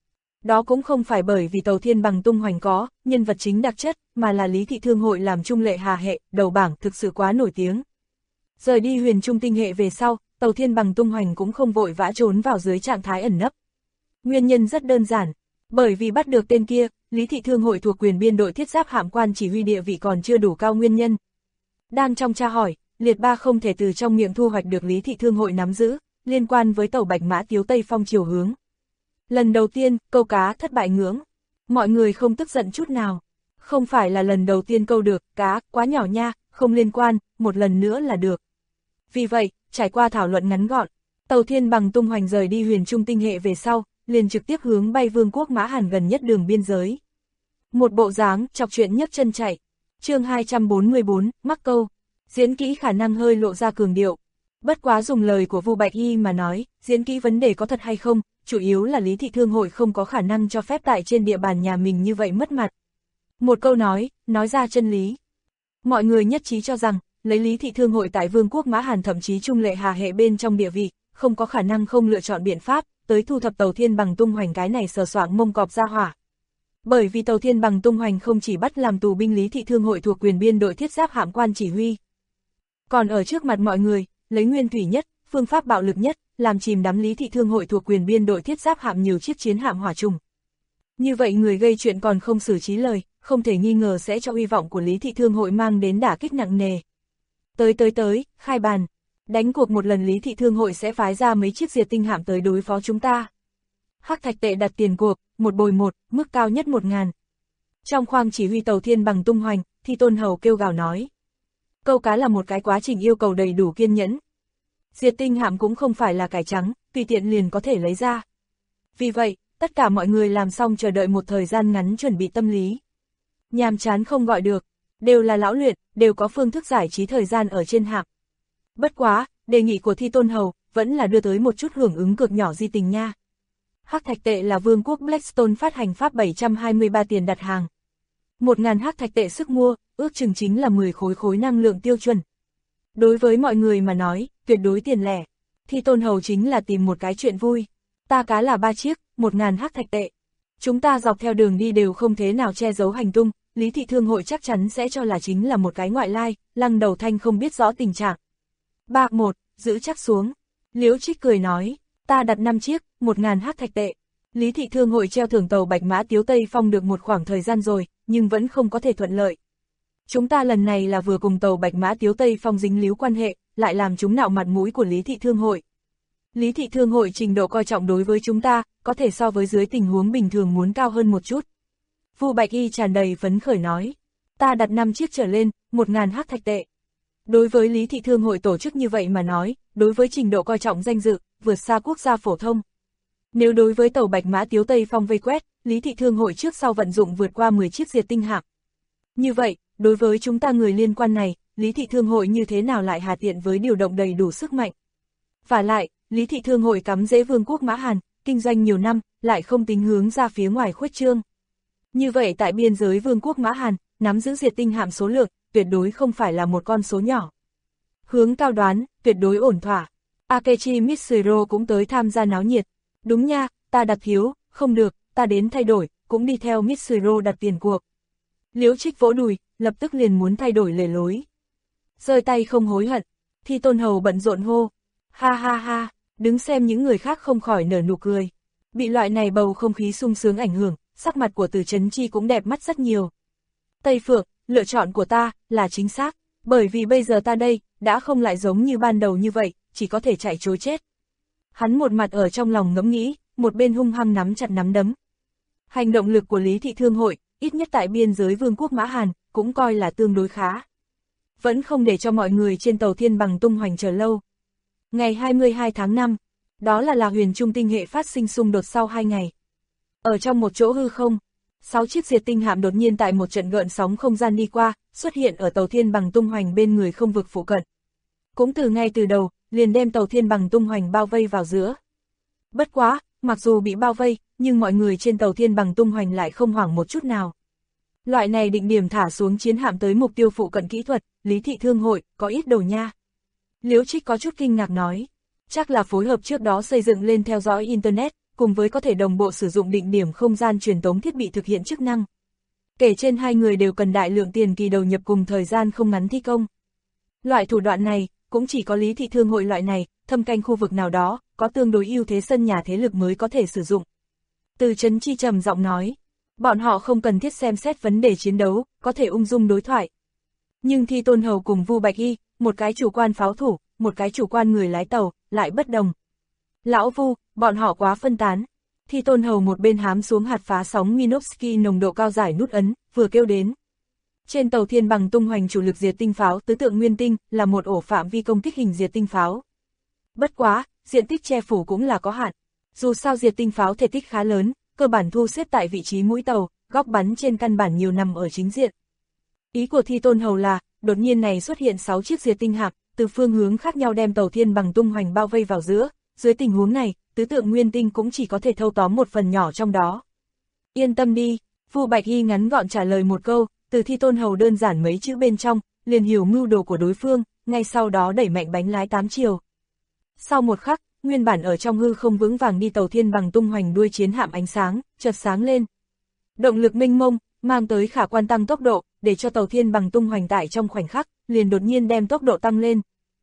S2: Đó cũng không phải bởi vì tàu thiên bằng tung hoành có nhân vật chính đặc chất, mà là Lý Thị Thương Hội làm Trung Lệ Hà hệ, đầu bảng thực sự quá nổi tiếng. Rời đi huyền trung tinh hệ về sau, tàu thiên bằng tung hoành cũng không vội vã trốn vào dưới trạng thái ẩn nấp. Nguyên nhân rất đơn giản, bởi vì bắt được tên kia, Lý Thị Thương Hội thuộc quyền biên đội thiết giáp hạm quan chỉ huy địa vị còn chưa đủ cao nguyên nhân. Đang trong tra hỏi, Liệt Ba không thể từ trong miệng thu hoạch được Lý Thị Thương Hội nắm giữ, liên quan với tàu Bạch Mã Tiếu Tây Phong chiều hướng. Lần đầu tiên, câu cá thất bại ngưỡng. Mọi người không tức giận chút nào. Không phải là lần đầu tiên câu được, cá, quá nhỏ nha, không liên quan, một lần nữa là được. Vì vậy, trải qua thảo luận ngắn gọn, tàu thiên bằng tung hoành rời đi huyền trung tinh hệ về sau, liền trực tiếp hướng bay vương quốc Mã Hàn gần nhất đường biên giới. Một bộ dáng, chọc chuyện nhấc chân chạy. Chương 244, mắc câu. Diễn kỹ khả năng hơi lộ ra cường điệu. Bất quá dùng lời của Vu Bạch Hy mà nói, diễn kỹ vấn đề có thật hay không, chủ yếu là Lý Thị Thương Hội không có khả năng cho phép tại trên địa bàn nhà mình như vậy mất mặt. Một câu nói ra chân lý. Mọi người nhất trí cho rằng, lấy Lý Thị Thương Hội tại Vương quốc Mã Hàn thậm chí Trung Lệ Hà hệ bên trong địa vị, không có khả năng không lựa chọn biện pháp, tới thu thập tàu thiên bằng tung hoành cái này sờ soạng mông cọp ra hỏa. Bởi vì tàu thiên bằng tung hoành không chỉ bắt làm tù binh Lý Thị Thương Hội thuộc quyền biên đội thiết giáp hạm quan chỉ huy. Còn ở trước mặt mọi người, lấy nguyên thủy nhất, phương pháp bạo lực nhất, làm chìm đắm Lý Thị Thương Hội thuộc quyền biên đội thiết giáp hạm nhiều chiếc chiến hạm hỏa trùng. Như vậy người gây chuyện còn không xử trí lời, không thể nghi ngờ sẽ cho uy vọng của Lý Thị Thương Hội mang đến đả kích nặng nề. Tới, khai bàn. Đánh cuộc một lần Lý Thị Thương Hội sẽ phái ra mấy chiếc diệt tinh hạm tới đối phó chúng ta. Hắc thạch tệ đặt tiền cuộc, một bồi một, mức cao nhất 1000. Trong khoang chỉ huy tàu thiên bằng tung hoành, Thi Tôn Hầu kêu gào nói. Câu cá là một cái quá trình yêu cầu đầy đủ kiên nhẫn. Diệt tinh hạm cũng không phải là cải trắng, tùy tiện liền có thể lấy ra. Vì vậy, tất cả mọi người làm xong chờ đợi một thời gian ngắn chuẩn bị tâm lý. Nhàm chán không gọi được, đều là lão luyện, đều có phương thức giải trí thời gian ở trên hạm. Bất quá, đề nghị của Thi Tôn Hầu vẫn là đưa tới một chút hưởng ứng cực nhỏ di tình nha. Hắc thạch tệ là Vương quốc Blackstone phát hành pháp 723 tiền đặt hàng. 1000 hắc thạch tệ sức mua, ước chừng chính là 10 khối năng lượng tiêu chuẩn. Đối với mọi người mà nói, tuyệt đối tiền lẻ. Thi Tôn Hầu chính là tìm một cái chuyện vui. Ta cá là 3 chiếc, 1000 hắc thạch tệ. Chúng ta dọc theo đường đi đều không thế nào che giấu hành tung, Lý Thị Thương Hội chắc chắn sẽ cho là chính là một cái ngoại lai, Lăng Đầu Thanh không biết rõ tình trạng. Bạc một, giữ chắc xuống. Liễu Trích cười nói, ta đặt 5 chiếc, 1000 hắc thạch tệ. Lý Thị Thương Hội treo thưởng tàu Bạch Mã Tiếu Tây Phong được một khoảng thời gian rồi, nhưng vẫn không có thể thuận lợi. Chúng ta lần này là vừa cùng tàu Bạch Mã Tiếu Tây Phong dính líu quan hệ, lại làm chúng nạo mặt mũi của Lý Thị Thương Hội. Lý Thị Thương Hội trình độ coi trọng đối với chúng ta, có thể so với dưới tình huống bình thường muốn cao hơn một chút. Vu Bạch Y tràn đầy phấn khởi nói. Ta đặt 5 chiếc trở lên, 1.000 hắc thạch tệ. Đối với Lý Thị Thương hội tổ chức như vậy mà nói, đối với trình độ coi trọng danh dự, vượt xa quốc gia phổ thông. Nếu đối với tàu Bạch Mã Tiếu Tây Phong vây quét, Lý Thị Thương hội trước sau vận dụng vượt qua 10 chiếc diệt tinh hạm. Như vậy, đối với chúng ta người liên quan này, Lý Thị Thương hội như thế nào lại hà tiện với điều động đầy đủ sức mạnh. Vả lại, Lý Thị Thương hội cắm rễ Vương quốc Mã Hàn, kinh doanh nhiều năm, lại không tính hướng ra phía ngoài khuếch trương. Như vậy tại biên giới Vương quốc Mã Hàn, nắm giữ diệt tinh hạm số lượng, tuyệt đối không phải là một con số nhỏ. Hướng cao đoán, tuyệt đối ổn thỏa. Akechi Mitsuro cũng tới tham gia náo nhiệt. Đúng nha, ta đặt thiếu, không được, ta đến thay đổi, cũng đi theo Mitsuro đặt tiền cuộc. Liễu Trích vỗ đùi, lập tức liền muốn thay đổi lề lối. Rơi tay không hối hận, Thi Tôn Hầu bận rộn hô. Ha ha ha, đứng xem những người khác không khỏi nở nụ cười. Bị loại này bầu không khí sung sướng ảnh hưởng, sắc mặt của Từ Chấn Chi cũng đẹp mắt rất nhiều. Tây Phượng, lựa chọn của ta, là chính xác, bởi vì bây giờ ta đây, đã không lại giống như ban đầu như vậy, chỉ có thể chạy trối chết. Hắn một mặt ở trong lòng ngẫm nghĩ, một bên hung hăng nắm chặt nắm đấm. Hành động lực của Lý Thị Thương hội, ít nhất tại biên giới Vương quốc Mã Hàn, cũng coi là tương đối khá. Vẫn không để cho mọi người trên tàu Thiên Bằng tung hoành chờ lâu. Ngày 22 tháng 5, đó là huyền trung tinh hệ phát sinh xung đột sau 2 ngày. Ở trong một chỗ hư không, 6 chiếc diệt tinh hạm đột nhiên tại một trận gợn sóng không gian đi qua, xuất hiện ở tàu Thiên Bằng tung hoành bên người không vực phụ cận. Cũng ngay từ đầu, liền đem tàu Thiên Bằng tung hoành bao vây vào giữa. Bất quá, mặc dù bị bao vây, nhưng mọi người trên tàu Thiên Bằng tung hoành lại không hoảng một chút nào. Loại này định điểm thả xuống chiến hạm tới mục tiêu phụ cận kỹ thuật, Lý Thị Thương hội, có ít đầu nha. Liễu Trích có chút kinh ngạc nói, chắc là phối hợp trước đó xây dựng lên theo dõi Internet, cùng với có thể đồng bộ sử dụng định điểm không gian truyền tống thiết bị thực hiện chức năng. Kể trên hai người đều cần đại lượng tiền kỳ đầu nhập cùng thời gian không ngắn thi công. Loại thủ đoạn này, cũng chỉ có Lý Thị Thương hội loại này, thâm canh khu vực nào đó, có tương đối ưu thế sân nhà thế lực mới có thể sử dụng. Từ Chấn Chi trầm giọng nói, bọn họ không cần thiết xem xét vấn đề chiến đấu, có thể ung dung đối thoại. Nhưng Thi Tôn Hầu cùng Vu Bạch Y, một cái chủ quan pháo thủ, một cái chủ quan người lái tàu, lại bất đồng. Lão Vu, bọn họ quá phân tán. Thi Tôn Hầu một bên hám xuống hạt phá sóng Minovsky nồng độ cao giải nút ấn, vừa kêu đến. Trên tàu Thiên Bằng tung hoành chủ lực diệt tinh pháo tứ tượng nguyên tinh, là một ổ phạm vi công kích hình diệt tinh pháo. Bất quá, diện tích che phủ cũng là có hạn. Dù sao diệt tinh pháo thể tích khá lớn, cơ bản thu xếp tại vị trí mũi tàu, góc bắn trên căn bản nhiều nằm ở chính diện. Ý của Thi Tôn Hầu là, đột nhiên này xuất hiện 6 chiếc diệt tinh hạm, từ phương hướng khác nhau đem tàu Thiên Bằng tung hoành bao vây vào giữa, dưới tình huống này, tứ tượng nguyên tinh cũng chỉ có thể thâu tóm một phần nhỏ trong đó. Yên tâm đi, Vu Bạch Y ngắn gọn trả lời một câu, từ Thi Tôn Hầu đơn giản mấy chữ bên trong, liền hiểu mưu đồ của đối phương, ngay sau đó đẩy mạnh bánh lái 8 chiều. Sau một khắc, nguyên bản ở trong hư không vững vàng đi tàu Thiên Bằng tung hoành đuôi chiến hạm ánh sáng, chợt sáng lên. Động lực mênh mông, mang tới khả quan tăng tốc độ, để cho tàu Thiên Bằng tung hoành tại trong khoảnh khắc, liền đột nhiên đem tốc độ tăng lên.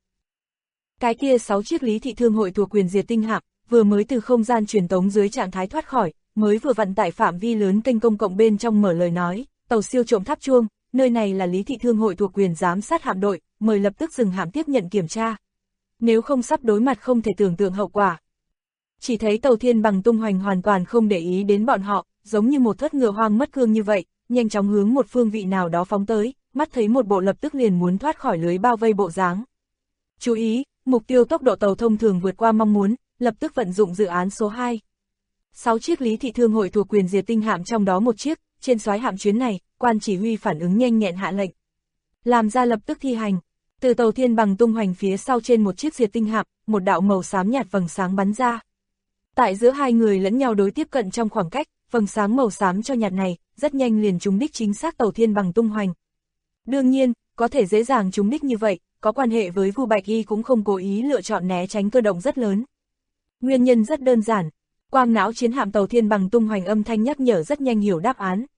S2: Cái kia 6 chiếc Lý Thị Thương hội thuộc quyền diệt tinh hạm, vừa mới từ không gian truyền tống dưới trạng thái thoát khỏi, mới vừa vặn tại phạm vi lớn kênh công cộng bên trong mở lời nói, tàu siêu trộm tháp chuông, nơi này là Lý Thị Thương hội thuộc quyền giám sát hạm đội, mời lập tức dừng hạm tiếp nhận kiểm tra. Nếu không sắp đối mặt không thể tưởng tượng hậu quả. Chỉ thấy tàu Thiên Bằng tung hoành hoàn toàn không để ý đến bọn họ, giống như một thất ngựa hoang mất cương như vậy, nhanh chóng hướng một phương vị nào đó phóng tới, mắt thấy một bộ lập tức liền muốn thoát khỏi lưới bao vây bộ dáng. Chú ý, mục tiêu tốc độ tàu thông thường vượt qua mong muốn, lập tức vận dụng dự án số 2. 6 chiếc Lý Thị Thương hội thuộc quyền diệt tinh hạm trong đó một chiếc, trên soái hạm chuyến này, quan chỉ huy phản ứng nhanh nhẹn hạ lệnh. Làm ra lập tức thi hành. Từ tàu Thiên Bằng tung hoành phía sau trên một chiếc diệt tinh hạm, một đạo màu xám nhạt vầng sáng bắn ra. Tại giữa hai người lẫn nhau đối tiếp cận trong khoảng cách, vầng sáng màu xám cho nhạt này, rất nhanh liền trúng đích chính xác tàu Thiên Bằng tung hoành. Đương nhiên, có thể dễ dàng trúng đích như vậy, có quan hệ với Vu Bạch Y cũng không cố ý lựa chọn né tránh cơ động rất lớn. Nguyên nhân rất đơn giản, quang não chiến hạm tàu Thiên Bằng tung hoành âm thanh nhắc nhở rất nhanh hiểu đáp án.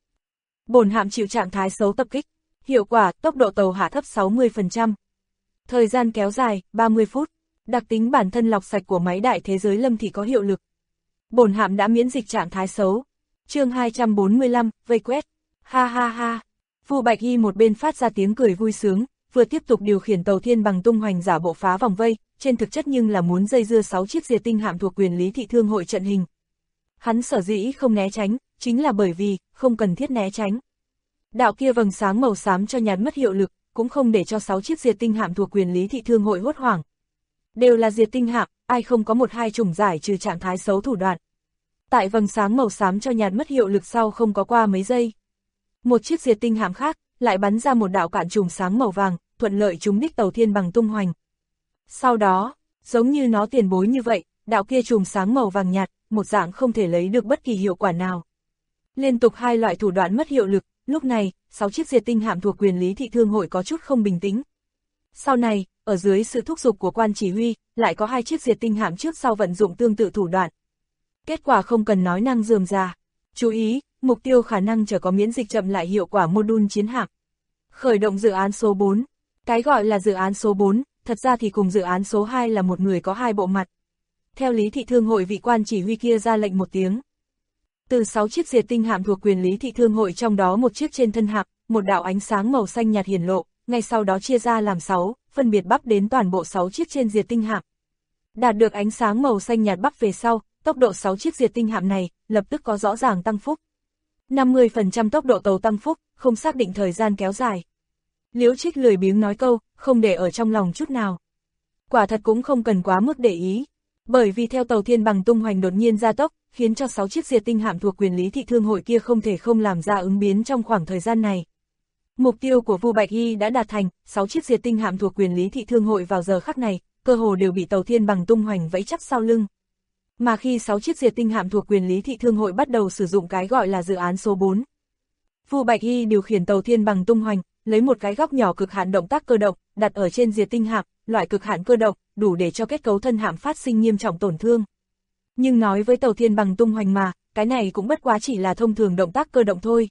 S2: Bổn hạm chịu trạng thái xấu tập kích, hiệu quả tốc độ tàu hạ thấp 60%. Thời gian kéo dài 30 phút, đặc tính bản thân lọc sạch của máy đại thế giới Lâm Thị có hiệu lực. Bổn hạm đã miễn dịch trạng thái xấu. Chương 245, vây quét. Ha ha ha. Vu Bạch Y một bên phát ra tiếng cười vui sướng, vừa tiếp tục điều khiển tàu Thiên Bằng tung hoành giả bộ phá vòng vây, trên thực chất nhưng là muốn dây dưa 6 chiếc diệt tinh hạm thuộc quyền Lý Thị Thương hội trận hình. Hắn sở dĩ không né tránh, chính là bởi vì, không cần thiết né tránh. Đạo kia vầng sáng màu xám cho nhạt mất hiệu lực, cũng không để cho 6 chiếc diệt tinh hạm thuộc quyền lý thị thương hội hốt hoảng. Đều là diệt tinh hạm, ai không có một hai chủng giải trừ trạng thái xấu thủ đoạn. Tại vầng sáng màu xám cho nhạt mất hiệu lực sau không có qua mấy giây. Một chiếc diệt tinh hạm khác, lại bắn ra một đạo cạn chùm sáng màu vàng, thuận lợi trúng đích tàu Thiên Bằng tung hoành. Sau đó, giống như nó tiền bối như vậy, đạo kia chùm sáng màu vàng nhạt, một dạng không thể lấy được bất kỳ hiệu quả nào. Liên tục hai loại thủ đoạn mất hiệu lực, lúc này, 6 chiếc diệt tinh hạm thuộc quyền lý thị thương hội có chút không bình tĩnh. Sau này, ở dưới sự thúc giục của quan chỉ huy, lại có 2 chiếc diệt tinh hạm trước sau vận dụng tương tự thủ đoạn. Kết quả không cần nói năng rườm rà. Chú ý, mục tiêu khả năng chờ có miễn dịch chậm lại hiệu quả mô-đun chiến hạm. Khởi động dự án số 4. Cái gọi là dự án số 4, thật ra thì cùng dự án số 2 là một người có 2 bộ mặt. Theo lý thị thương hội vị quan chỉ huy kia ra lệnh một tiếng. Từ 6 chiếc diệt tinh hạm thuộc quyền lý thị thương hội trong đó một chiếc trên thân hạm, một đạo ánh sáng màu xanh nhạt hiển lộ, ngay sau đó chia ra làm 6, phân biệt bắp đến toàn bộ 6 chiếc trên diệt tinh hạm. Đạt được ánh sáng màu xanh nhạt bắp về sau, tốc độ 6 chiếc diệt tinh hạm này lập tức có rõ ràng tăng phúc. 50% tốc độ tàu tăng phúc, không xác định thời gian kéo dài. Liễu Trích lười biếng nói câu, không để ở trong lòng chút nào. Quả thật cũng không cần quá mức để ý, bởi vì theo tàu Thiên Bằng tung hoành đột nhiên gia tốc, khiến cho 6 chiếc diệt tinh hạm thuộc quyền lý thị thương hội kia không thể không làm ra ứng biến trong khoảng thời gian này. Mục tiêu của Vu Bạch Y đã đạt thành, 6 chiếc diệt tinh hạm thuộc quyền lý thị thương hội vào giờ khắc này, cơ hồ đều bị tàu Thiên Bằng tung hoành vẫy chắc sau lưng. Mà khi 6 chiếc diệt tinh hạm thuộc quyền lý thị thương hội bắt đầu sử dụng cái gọi là dự án số 4. Vu Bạch Y điều khiển tàu Thiên Bằng tung hoành, lấy một cái góc nhỏ cực hạn động tác cơ động, đặt ở trên diệt tinh hạm, loại cực hạn cơ động, đủ để cho kết cấu thân hạm phát sinh nghiêm trọng tổn thương. Nhưng nói với tàu Thiên Bằng tung hoành mà, cái này cũng bất quá chỉ là thông thường động tác cơ động thôi.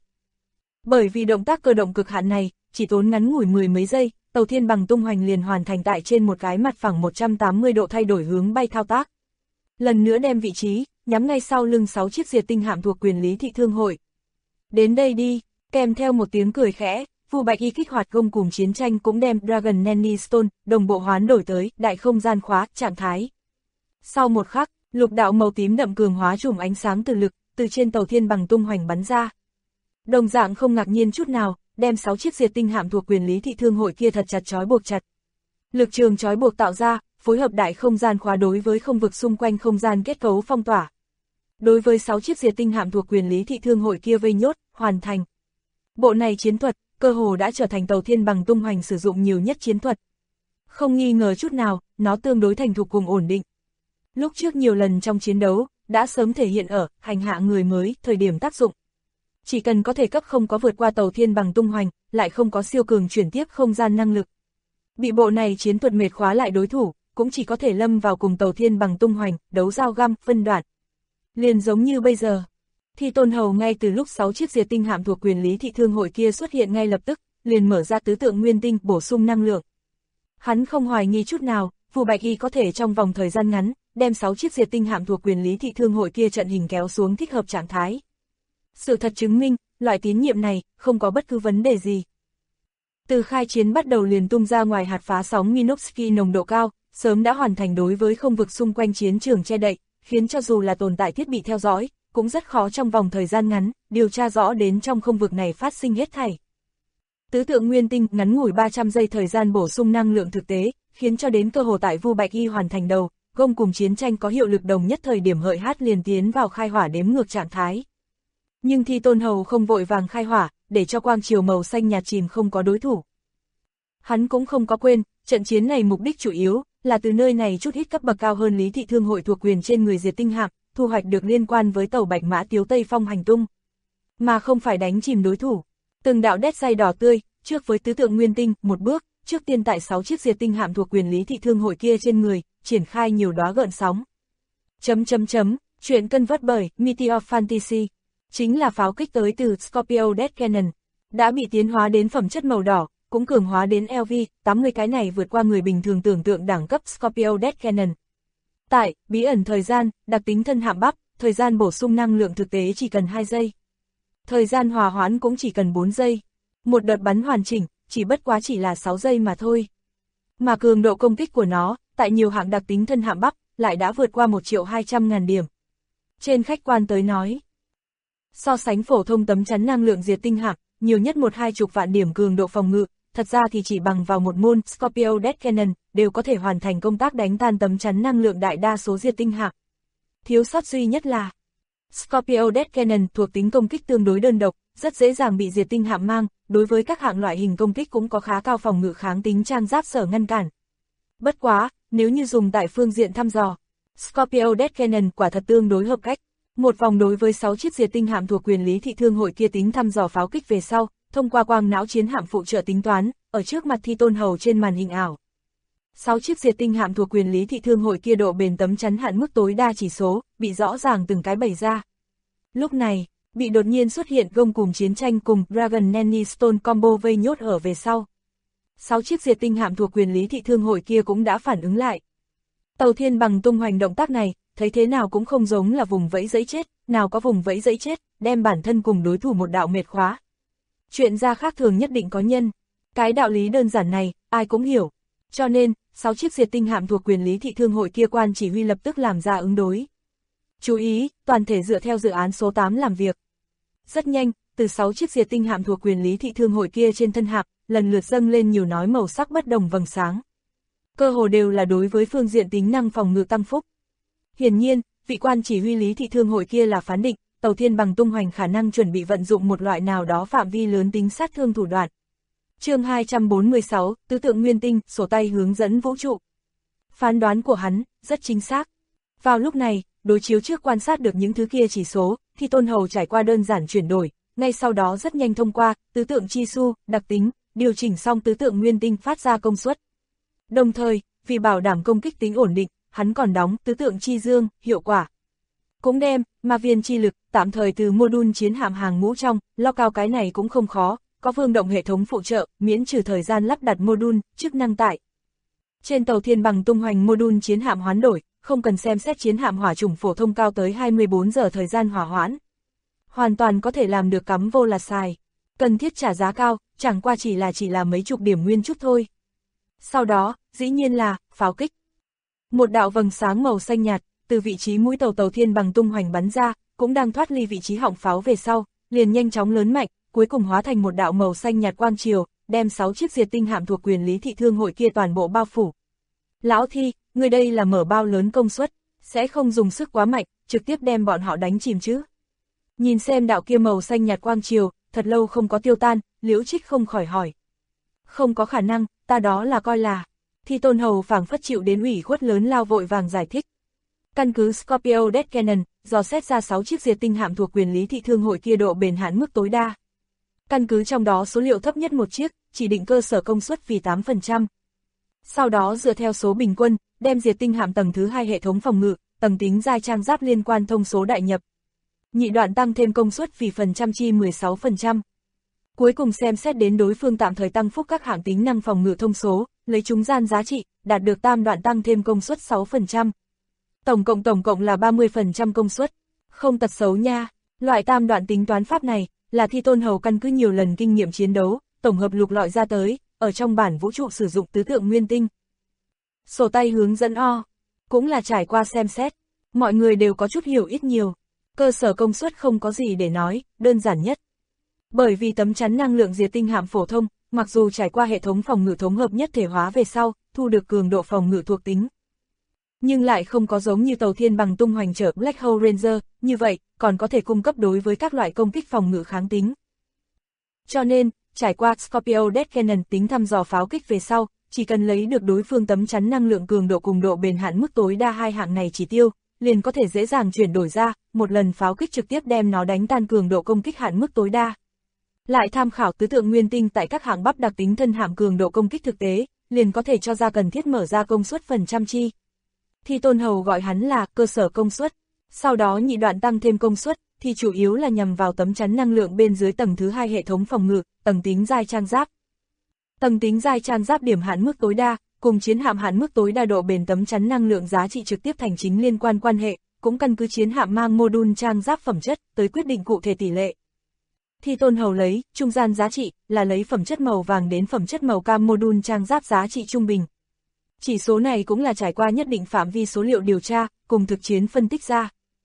S2: Bởi vì động tác cơ động cực hạn này, chỉ tốn ngắn ngủi 10 mấy giây, tàu Thiên Bằng tung hoành liền hoàn thành tại trên một cái mặt phẳng 180 độ thay đổi hướng bay thao tác. Lần nữa đem vị trí, nhắm ngay sau lưng 6 chiếc diệt tinh hạm thuộc quyền lý thị thương hội. Đến đây đi, kèm theo một tiếng cười khẽ, Vu Bạch Y kích hoạt gông cùng chiến tranh cũng đem Dragon Nanny Stone đồng bộ hoán đổi tới đại không gian khóa trạng thái. Sau một khắc, lục đạo màu tím đậm cường hóa chùm ánh sáng từ lực, từ trên tàu Thiên Bằng tung hoành bắn ra. Đồng dạng không ngạc nhiên chút nào, đem 6 chiếc diệt tinh hạm thuộc quyền lý thị thương hội kia thật chặt trói buộc chặt. Lực trường trói buộc tạo ra, phối hợp đại không gian khóa đối với không vực xung quanh không gian kết cấu phong tỏa. Đối với 6 chiếc diệt tinh hạm thuộc quyền lý thị thương hội kia vây nhốt, hoàn thành. Bộ này chiến thuật, cơ hồ đã trở thành tàu Thiên Bằng tung hoành sử dụng nhiều nhất chiến thuật. Không nghi ngờ chút nào, nó tương đối thành thục cùng ổn định. Lúc trước nhiều lần trong chiến đấu, đã sớm thể hiện ở hành hạ người mới, thời điểm tác dụng. Chỉ cần có thể cấp không có vượt qua tàu Thiên Bằng tung hoành, lại không có siêu cường chuyển tiếp không gian năng lực. Bị bộ này chiến thuật mệt khóa lại đối thủ, cũng chỉ có thể lâm vào cùng tàu Thiên Bằng tung hoành, đấu dao găm, phân đoạn. Liền giống như bây giờ. Thì Tôn Hầu ngay từ lúc 6 chiếc diệt tinh hạm thuộc quyền lý thị thương hội kia xuất hiện ngay lập tức, liền mở ra tứ tượng nguyên tinh bổ sung năng lượng. Hắn không hoài nghi chút nào, Vu Bạch Y có thể trong vòng thời gian ngắn, đem 6 chiếc diệt tinh hạm thuộc quyền lý thị thương hội kia trận hình kéo xuống thích hợp trạng thái. Sự thật chứng minh, loại tín nhiệm này, không có bất cứ vấn đề gì. Từ khai chiến bắt đầu liền tung ra ngoài hạt phá sóng Minovsky nồng độ cao, sớm đã hoàn thành đối với không vực xung quanh chiến trường che đậy, khiến cho dù là tồn tại thiết bị theo dõi, cũng rất khó trong vòng thời gian ngắn, điều tra rõ đến trong không vực này phát sinh hết thảy. Tứ tượng nguyên tinh ngắn ngủi 300 giây thời gian bổ sung năng lượng thực tế, khiến cho đến cơ hồ tại Vu Bạch Y hoàn thành đầu, gông cùng chiến tranh có hiệu lực đồng nhất thời điểm hợi hát liền tiến vào khai hỏa đếm ngược trạng thái. Nhưng Thi Tôn Hầu không vội vàng khai hỏa, để cho quang chiều màu xanh nhạt chìm không có đối thủ. Hắn cũng không có quên, trận chiến này mục đích chủ yếu là từ nơi này chút ít cấp bậc cao hơn lý thị thương hội thuộc quyền trên người diệt tinh hạm, thu hoạch được liên quan với tàu Bạch Mã Tiếu Tây Phong hành tung, mà không phải đánh chìm đối thủ. Từng đạo đét say đỏ tươi, trước với tứ tượng nguyên tinh, một bước, trước tiên tại 6 chiếc diệt tinh hạm thuộc quyền lý thị thương hội kia trên người, triển khai nhiều đóa gợn sóng. Chuyện cân vớt bởi Meteor Fantasy, chính là pháo kích tới từ Scorpio Death Cannon, đã bị tiến hóa đến phẩm chất màu đỏ, cũng cường hóa đến LV-80, cái này vượt qua người bình thường tưởng tượng đẳng cấp Scorpio Death Cannon. Tại bí ẩn thời gian, đặc tính thân hạm bắp, thời gian bổ sung năng lượng thực tế chỉ cần 2 giây. Thời gian hòa hoãn cũng chỉ cần 4 giây. Một đợt bắn hoàn chỉnh, chỉ bất quá chỉ là 6 giây mà thôi. Mà cường độ công kích của nó, tại nhiều hạng đặc tính thân hạm bắp, lại đã vượt qua 1.200.000 điểm. Trên khách quan tới nói, So sánh phổ thông tấm chắn năng lượng diệt tinh hạm, nhiều nhất 1-20 vạn điểm cường độ phòng ngự, thật ra thì chỉ bằng vào một môn Scorpio Death Cannon đều có thể hoàn thành công tác đánh tan tấm chắn năng lượng đại đa số diệt tinh hạm. Thiếu sót duy nhất là Scorpio Death Cannon thuộc tính công kích tương đối đơn độc, rất dễ dàng bị diệt tinh hạm mang, đối với các hạng loại hình công kích cũng có khá cao phòng ngự kháng tính trang giáp sở ngăn cản. Bất quá, nếu như dùng tại phương diện thăm dò, Scorpio Death Cannon quả thật tương đối hợp cách. Một vòng đối với 6 chiếc diệt tinh hạm thuộc quyền lý thị thương hội kia tính thăm dò pháo kích về sau, thông qua quang não chiến hạm phụ trợ tính toán, ở trước mặt Thi Tôn Hầu trên màn hình ảo. 6 chiếc diệt tinh hạm thuộc quyền lý thị thương hội kia độ bền tấm chắn hạn mức tối đa chỉ số, bị rõ ràng từng cái bày ra. Lúc này, bị đột nhiên xuất hiện gông cùm chiến tranh cùng Dragon Nanny Stone combo vây nhốt ở về sau. 6 chiếc diệt tinh hạm thuộc quyền lý thị thương hội kia cũng đã phản ứng lại. Tàu Thiên Bằng tung hoành động tác này, thấy thế nào cũng không giống là vùng vẫy dẫy chết, nào có vùng vẫy dẫy chết, đem bản thân cùng đối thủ một đạo mệt khóa. Chuyện ra khác thường nhất định có nhân. Cái đạo lý đơn giản này, ai cũng hiểu. Cho nên, 6 chiếc diệt tinh hạm thuộc quyền lý thị thương hội kia quan chỉ huy lập tức làm ra ứng đối. Chú ý, toàn thể dựa theo dự án số 8 làm việc. Rất nhanh, từ 6 chiếc diệt tinh hạm thuộc quyền lý thị thương hội kia trên thân hạm, lần lượt dâng lên nhiều nói màu sắc bất đồng vầng sáng. Cơ hồ đều là đối với phương diện tính năng phòng ngự tăng phúc. Hiển nhiên, vị quan chỉ huy lý thị thương hội kia là phán định, Tàu Thiên Bằng tung hoành khả năng chuẩn bị vận dụng một loại nào đó phạm vi lớn tính sát thương thủ đoạn. Chương 246, Tứ tượng Nguyên Tinh, sổ tay hướng dẫn vũ trụ. Phán đoán của hắn, rất chính xác. Vào lúc này, đối chiếu trước quan sát được những thứ kia chỉ số, thì Tôn Hầu trải qua đơn giản chuyển đổi, ngay sau đó rất nhanh thông qua, tứ tượng chi su, đặc tính, điều chỉnh xong tứ tượng nguyên tinh phát ra công suất. Đồng thời, vì bảo đảm công kích tính ổn định, hắn còn đóng tứ tượng chi dương, hiệu quả. Cũng đem, ma viên chi lực, tạm thời từ module chiến hạm hàng ngũ trong, lo cao cái này cũng không khó, có vương động hệ thống phụ trợ, miễn trừ thời gian lắp đặt module, chức năng tại. Trên tàu Thiên Bằng tung hoành module chiến hạm hoán đổi, không cần xem xét chiến hạm hỏa chủng phổ thông cao tới 24 giờ thời gian hỏa hoãn. Hoàn toàn có thể làm được cắm vô là xài. Cần thiết trả giá cao, chẳng qua chỉ là mấy chục điểm nguyên chút thôi. Sau đó, dĩ nhiên là, pháo kích. Một đạo vầng sáng màu xanh nhạt, từ vị trí mũi tàu Thiên Bằng tung hoành bắn ra, cũng đang thoát ly vị trí họng pháo về sau, liền nhanh chóng lớn mạnh, cuối cùng hóa thành một đạo màu xanh nhạt quang chiều, đem 6 chiếc diệt tinh hạm thuộc quyền lý thị thương hội kia toàn bộ bao phủ. Lão Thi, người đây là mở bao lớn công suất, sẽ không dùng sức quá mạnh, trực tiếp đem bọn họ đánh chìm chứ. Nhìn xem đạo kia màu xanh nhạt quang chiều, thật lâu không có tiêu tan, Liễu Trích không khỏi hỏi. Không có khả năng, ta đó là coi là. Thi Tôn Hầu phảng phất chịu đến ủy khuất lớn lao vội vàng giải thích. Căn cứ Scorpio Death Cannon, dò xét ra 6 chiếc diệt tinh hạm thuộc quyền lý thị thương hội kia độ bền hạn mức tối đa. Căn cứ trong đó số liệu thấp nhất một chiếc, chỉ định cơ sở công suất vì 8%. Sau đó dựa theo số bình quân, đem diệt tinh hạm tầng thứ 2 hệ thống phòng ngự, tầng tính giai trang giáp liên quan thông số đại nhập. Nhị đoạn tăng thêm công suất vì phần trăm chi 16%. Cuối cùng xem xét đến đối phương tạm thời tăng phúc các hạng tính năng phòng ngự thông số, lấy trung gian giá trị, đạt được tam đoạn tăng thêm công suất 6%. Tổng cộng là 30% công suất. Không tật xấu nha, loại tam đoạn tính toán pháp này, là Thi Tôn Hầu căn cứ nhiều lần kinh nghiệm chiến đấu, tổng hợp lục lọi ra tới, ở trong bản vũ trụ sử dụng tứ tượng nguyên tinh. Sổ tay hướng dẫn cũng là trải qua xem xét, mọi người đều có chút hiểu ít nhiều. Cơ sở công suất không có gì để nói, đơn giản nhất. Bởi vì tấm chắn năng lượng diệt tinh hạm phổ thông, mặc dù trải qua hệ thống phòng ngự thống hợp nhất thể hóa về sau, thu được cường độ phòng ngự thuộc tính. Nhưng lại không có giống như tàu Thiên Bằng tung hoành chở Black Hole Ranger, như vậy, còn có thể cung cấp đối với các loại công kích phòng ngự kháng tính. Cho nên, trải qua Scorpio Death Cannon tính thăm dò pháo kích về sau, chỉ cần lấy được đối phương tấm chắn năng lượng cường độ cùng độ bền hạn mức tối đa hai hạng này chỉ tiêu, liền có thể dễ dàng chuyển đổi ra, một lần pháo kích trực tiếp đem nó đánh tan cường độ công kích hạn mức tối đa. Lại tham khảo tứ tượng nguyên tinh tại các hạng bắp đặc tính thân hạm cường độ công kích thực tế, liền có thể cho ra cần thiết mở ra công suất phần trăm chi. Thi Tôn Hầu gọi hắn là cơ sở công suất, sau đó nhị đoạn tăng thêm công suất, thì chủ yếu là nhằm vào tấm chắn năng lượng bên dưới tầng thứ 2 hệ thống phòng ngự, tầng tính giai trang giáp. Tầng tính giai trang giáp điểm hạn mức tối đa, cùng chiến hạm hạn mức tối đa độ bền tấm chắn năng lượng giá trị trực tiếp thành chính liên quan quan hệ, cũng căn cứ chiến hạm mang module trang giáp phẩm chất, tới quyết định cụ thể tỷ lệ. Thi Tôn Hầu lấy, trung gian giá trị, là lấy phẩm chất màu vàng đến phẩm chất màu cam module trang giáp giá trị trung bình. Chỉ số này cũng là trải qua nhất định phạm vi số liệu điều tra, cùng thực chiến phân tích ra.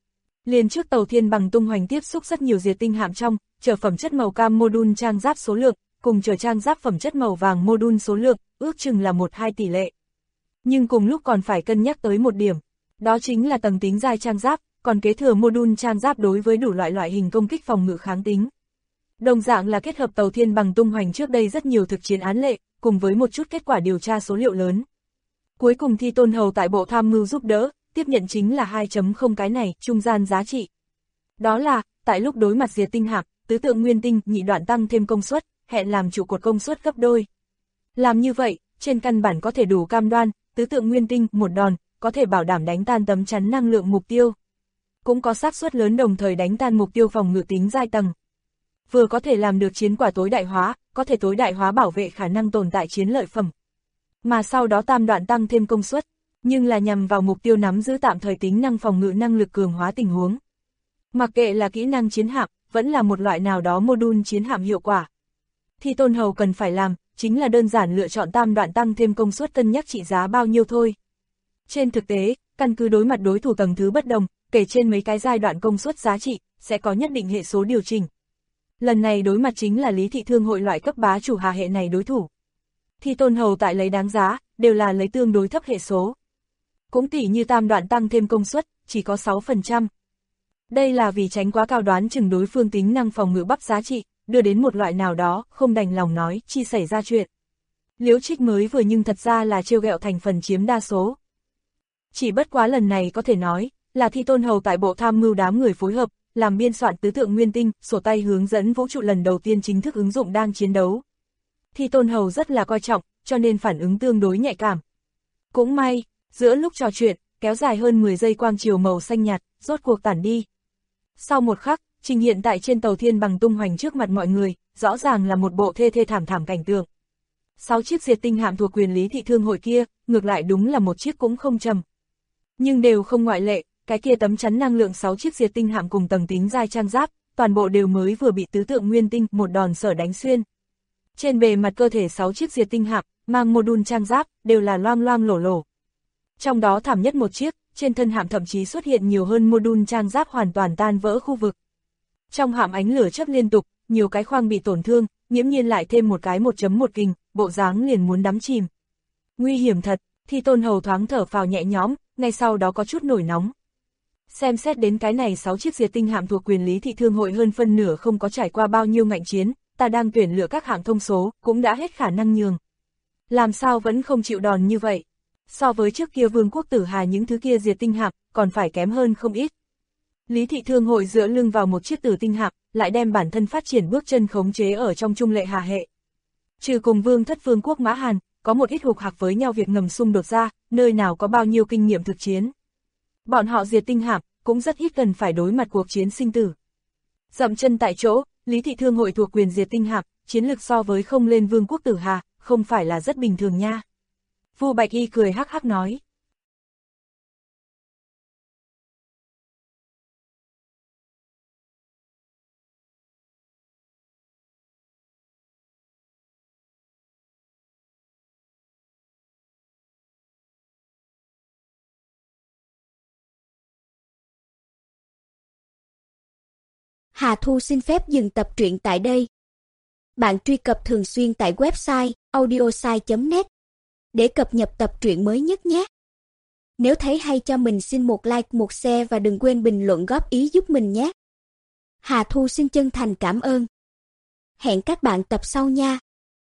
S2: Liền trước tàu thiên bằng tung hoành tiếp xúc rất nhiều diệt tinh hạm trong, chở phẩm chất màu cam module trang giáp số lượng, cùng chở trang giáp phẩm chất màu vàng module số lượng, ước chừng là 1-2 tỷ lệ. Nhưng cùng lúc còn phải cân nhắc tới một điểm, đó chính là tầng tính giai trang giáp, còn kế thừa module trang giáp đối với đủ loại hình công kích phòng ngự kháng tính. Đồng dạng là kết hợp tàu thiên bằng tung hoành trước đây rất nhiều thực chiến án lệ, cùng với một chút kết quả điều tra số liệu lớn. Cuối cùng Thi Tôn Hầu tại bộ tham mưu giúp đỡ, tiếp nhận chính là 2.0 cái này, trung gian giá trị. Đó là, tại lúc đối mặt diệt tinh hạm, tứ tượng nguyên tinh, nhị đoạn tăng thêm công suất, hẹn làm trụ cột công suất gấp đôi. Làm như vậy, trên căn bản có thể đủ cam đoan, tứ tượng nguyên tinh, một đòn, có thể bảo đảm đánh tan tấm chắn năng lượng mục tiêu. Cũng có xác suất lớn đồng thời đánh tan mục tiêu phòng ngự tính giai tầng. Vừa có thể làm được chiến quả tối đại hóa, có thể tối đại hóa bảo vệ khả năng tồn tại chiến lợi phẩm. Mà sau đó tam đoạn tăng thêm công suất, nhưng là nhằm vào mục tiêu nắm giữ tạm thời tính năng phòng ngự năng lực cường hóa tình huống. Mặc kệ là kỹ năng chiến hạm, vẫn là một loại nào đó module chiến hạm hiệu quả. Thi Tôn Hầu cần phải làm, chính là đơn giản lựa chọn tam đoạn tăng thêm công suất cân nhắc trị giá bao nhiêu thôi. Trên thực tế, căn cứ đối mặt đối thủ tầng thứ bất đồng, kể trên mấy cái giai đoạn công suất giá trị, sẽ có nhất định hệ số điều chỉnh. Lần này đối mặt chính là Lý Thị Thương hội loại cấp bá chủ hà hệ này đối thủ. Thi Tôn Hầu tại lấy đáng giá, đều là lấy tương đối thấp hệ số. Cũng tỉ như tam đoạn tăng thêm công suất, chỉ có 6%. Đây là vì tránh quá cao đoán chừng đối phương tính năng phòng ngự bắp giá trị, đưa đến một loại nào đó, không đành lòng nói, chi xảy ra chuyện. Liễu Trích mới vừa nhưng thật ra là trêu ghẹo thành phần chiếm đa số. Chỉ bất quá lần này có thể nói, là Thi Tôn Hầu tại bộ tham mưu đám người phối hợp, làm biên soạn tứ tượng nguyên tinh, sổ tay hướng dẫn vũ trụ lần đầu tiên chính thức ứng dụng đang chiến đấu. Thi Tôn Hầu rất là coi trọng, cho nên phản ứng tương đối nhạy cảm. Cũng may, giữa lúc trò chuyện, kéo dài hơn 10 giây quang chiều màu xanh nhạt, rốt cuộc tản đi. Sau một khắc, trình hiện tại trên tàu thiên bằng tung hoành trước mặt mọi người, rõ ràng là một bộ thê thảm cảnh tượng. 6 chiếc diệt tinh hạm thuộc quyền Lý Thị Thương hội kia, ngược lại đúng là một chiếc cũng không trầm. Nhưng đều không ngoại lệ, cái kia tấm chắn năng lượng 6 chiếc diệt tinh hạm cùng tầng tính giai trang giáp, toàn bộ đều mới vừa bị tứ tượng nguyên tinh một đòn sở đánh xuyên. Trên bề mặt cơ thể 6 chiếc diệt tinh hạm, mang module trang giáp, đều là loang loang lổ lổ. Trong đó thảm nhất một chiếc, trên thân hạm thậm chí xuất hiện nhiều hơn module trang giáp hoàn toàn tan vỡ khu vực. Trong hạm ánh lửa chớp liên tục, nhiều cái khoang bị tổn thương, nghiễm nhiên lại thêm một cái 1.1 kình, bộ dáng liền muốn đắm chìm. Nguy hiểm thật, Thi Tôn Hầu thoáng thở phào nhẹ nhõm, ngay sau đó có chút nổi nóng. Xem xét đến cái này 6 chiếc diệt tinh hạm thuộc quyền Lý Thị Thương hội hơn phân nửa không có trải qua bao nhiêu ngạnh chiến, ta đang tuyển lựa các hạng thông số, cũng đã hết khả năng nhường. Làm sao vẫn không chịu đòn như vậy? So với trước kia Vương quốc Tử Hà những thứ kia diệt tinh hạm, còn phải kém hơn không ít. Lý Thị Thương hội dựa lưng vào một chiếc tử tinh hạm, lại đem bản thân phát triển bước chân khống chế ở trong trung lệ Hà hệ. Trừ cùng Vương thất Vương quốc Mã Hàn, có một ít hục hạc với nhau việc ngầm xung đột ra, nơi nào có bao nhiêu kinh nghiệm thực chiến. Bọn họ diệt tinh hạm, cũng rất ít cần phải đối mặt cuộc chiến sinh tử. Dậm chân tại chỗ, Lý Thị Thương hội thuộc quyền diệt tinh hạm, chiến lực so với không lên Vương quốc Tử Hà, không phải là rất bình thường nha. Vu Bạch Y cười hắc hắc nói.
S3: Hà Thu xin phép dừng tập truyện tại đây. Bạn truy cập thường xuyên tại website audiosai.net để cập nhật tập truyện mới nhất nhé. Nếu thấy hay cho mình xin một like, một share và đừng quên bình luận góp ý giúp mình nhé. Hà Thu xin chân thành cảm ơn. Hẹn các bạn tập sau nha.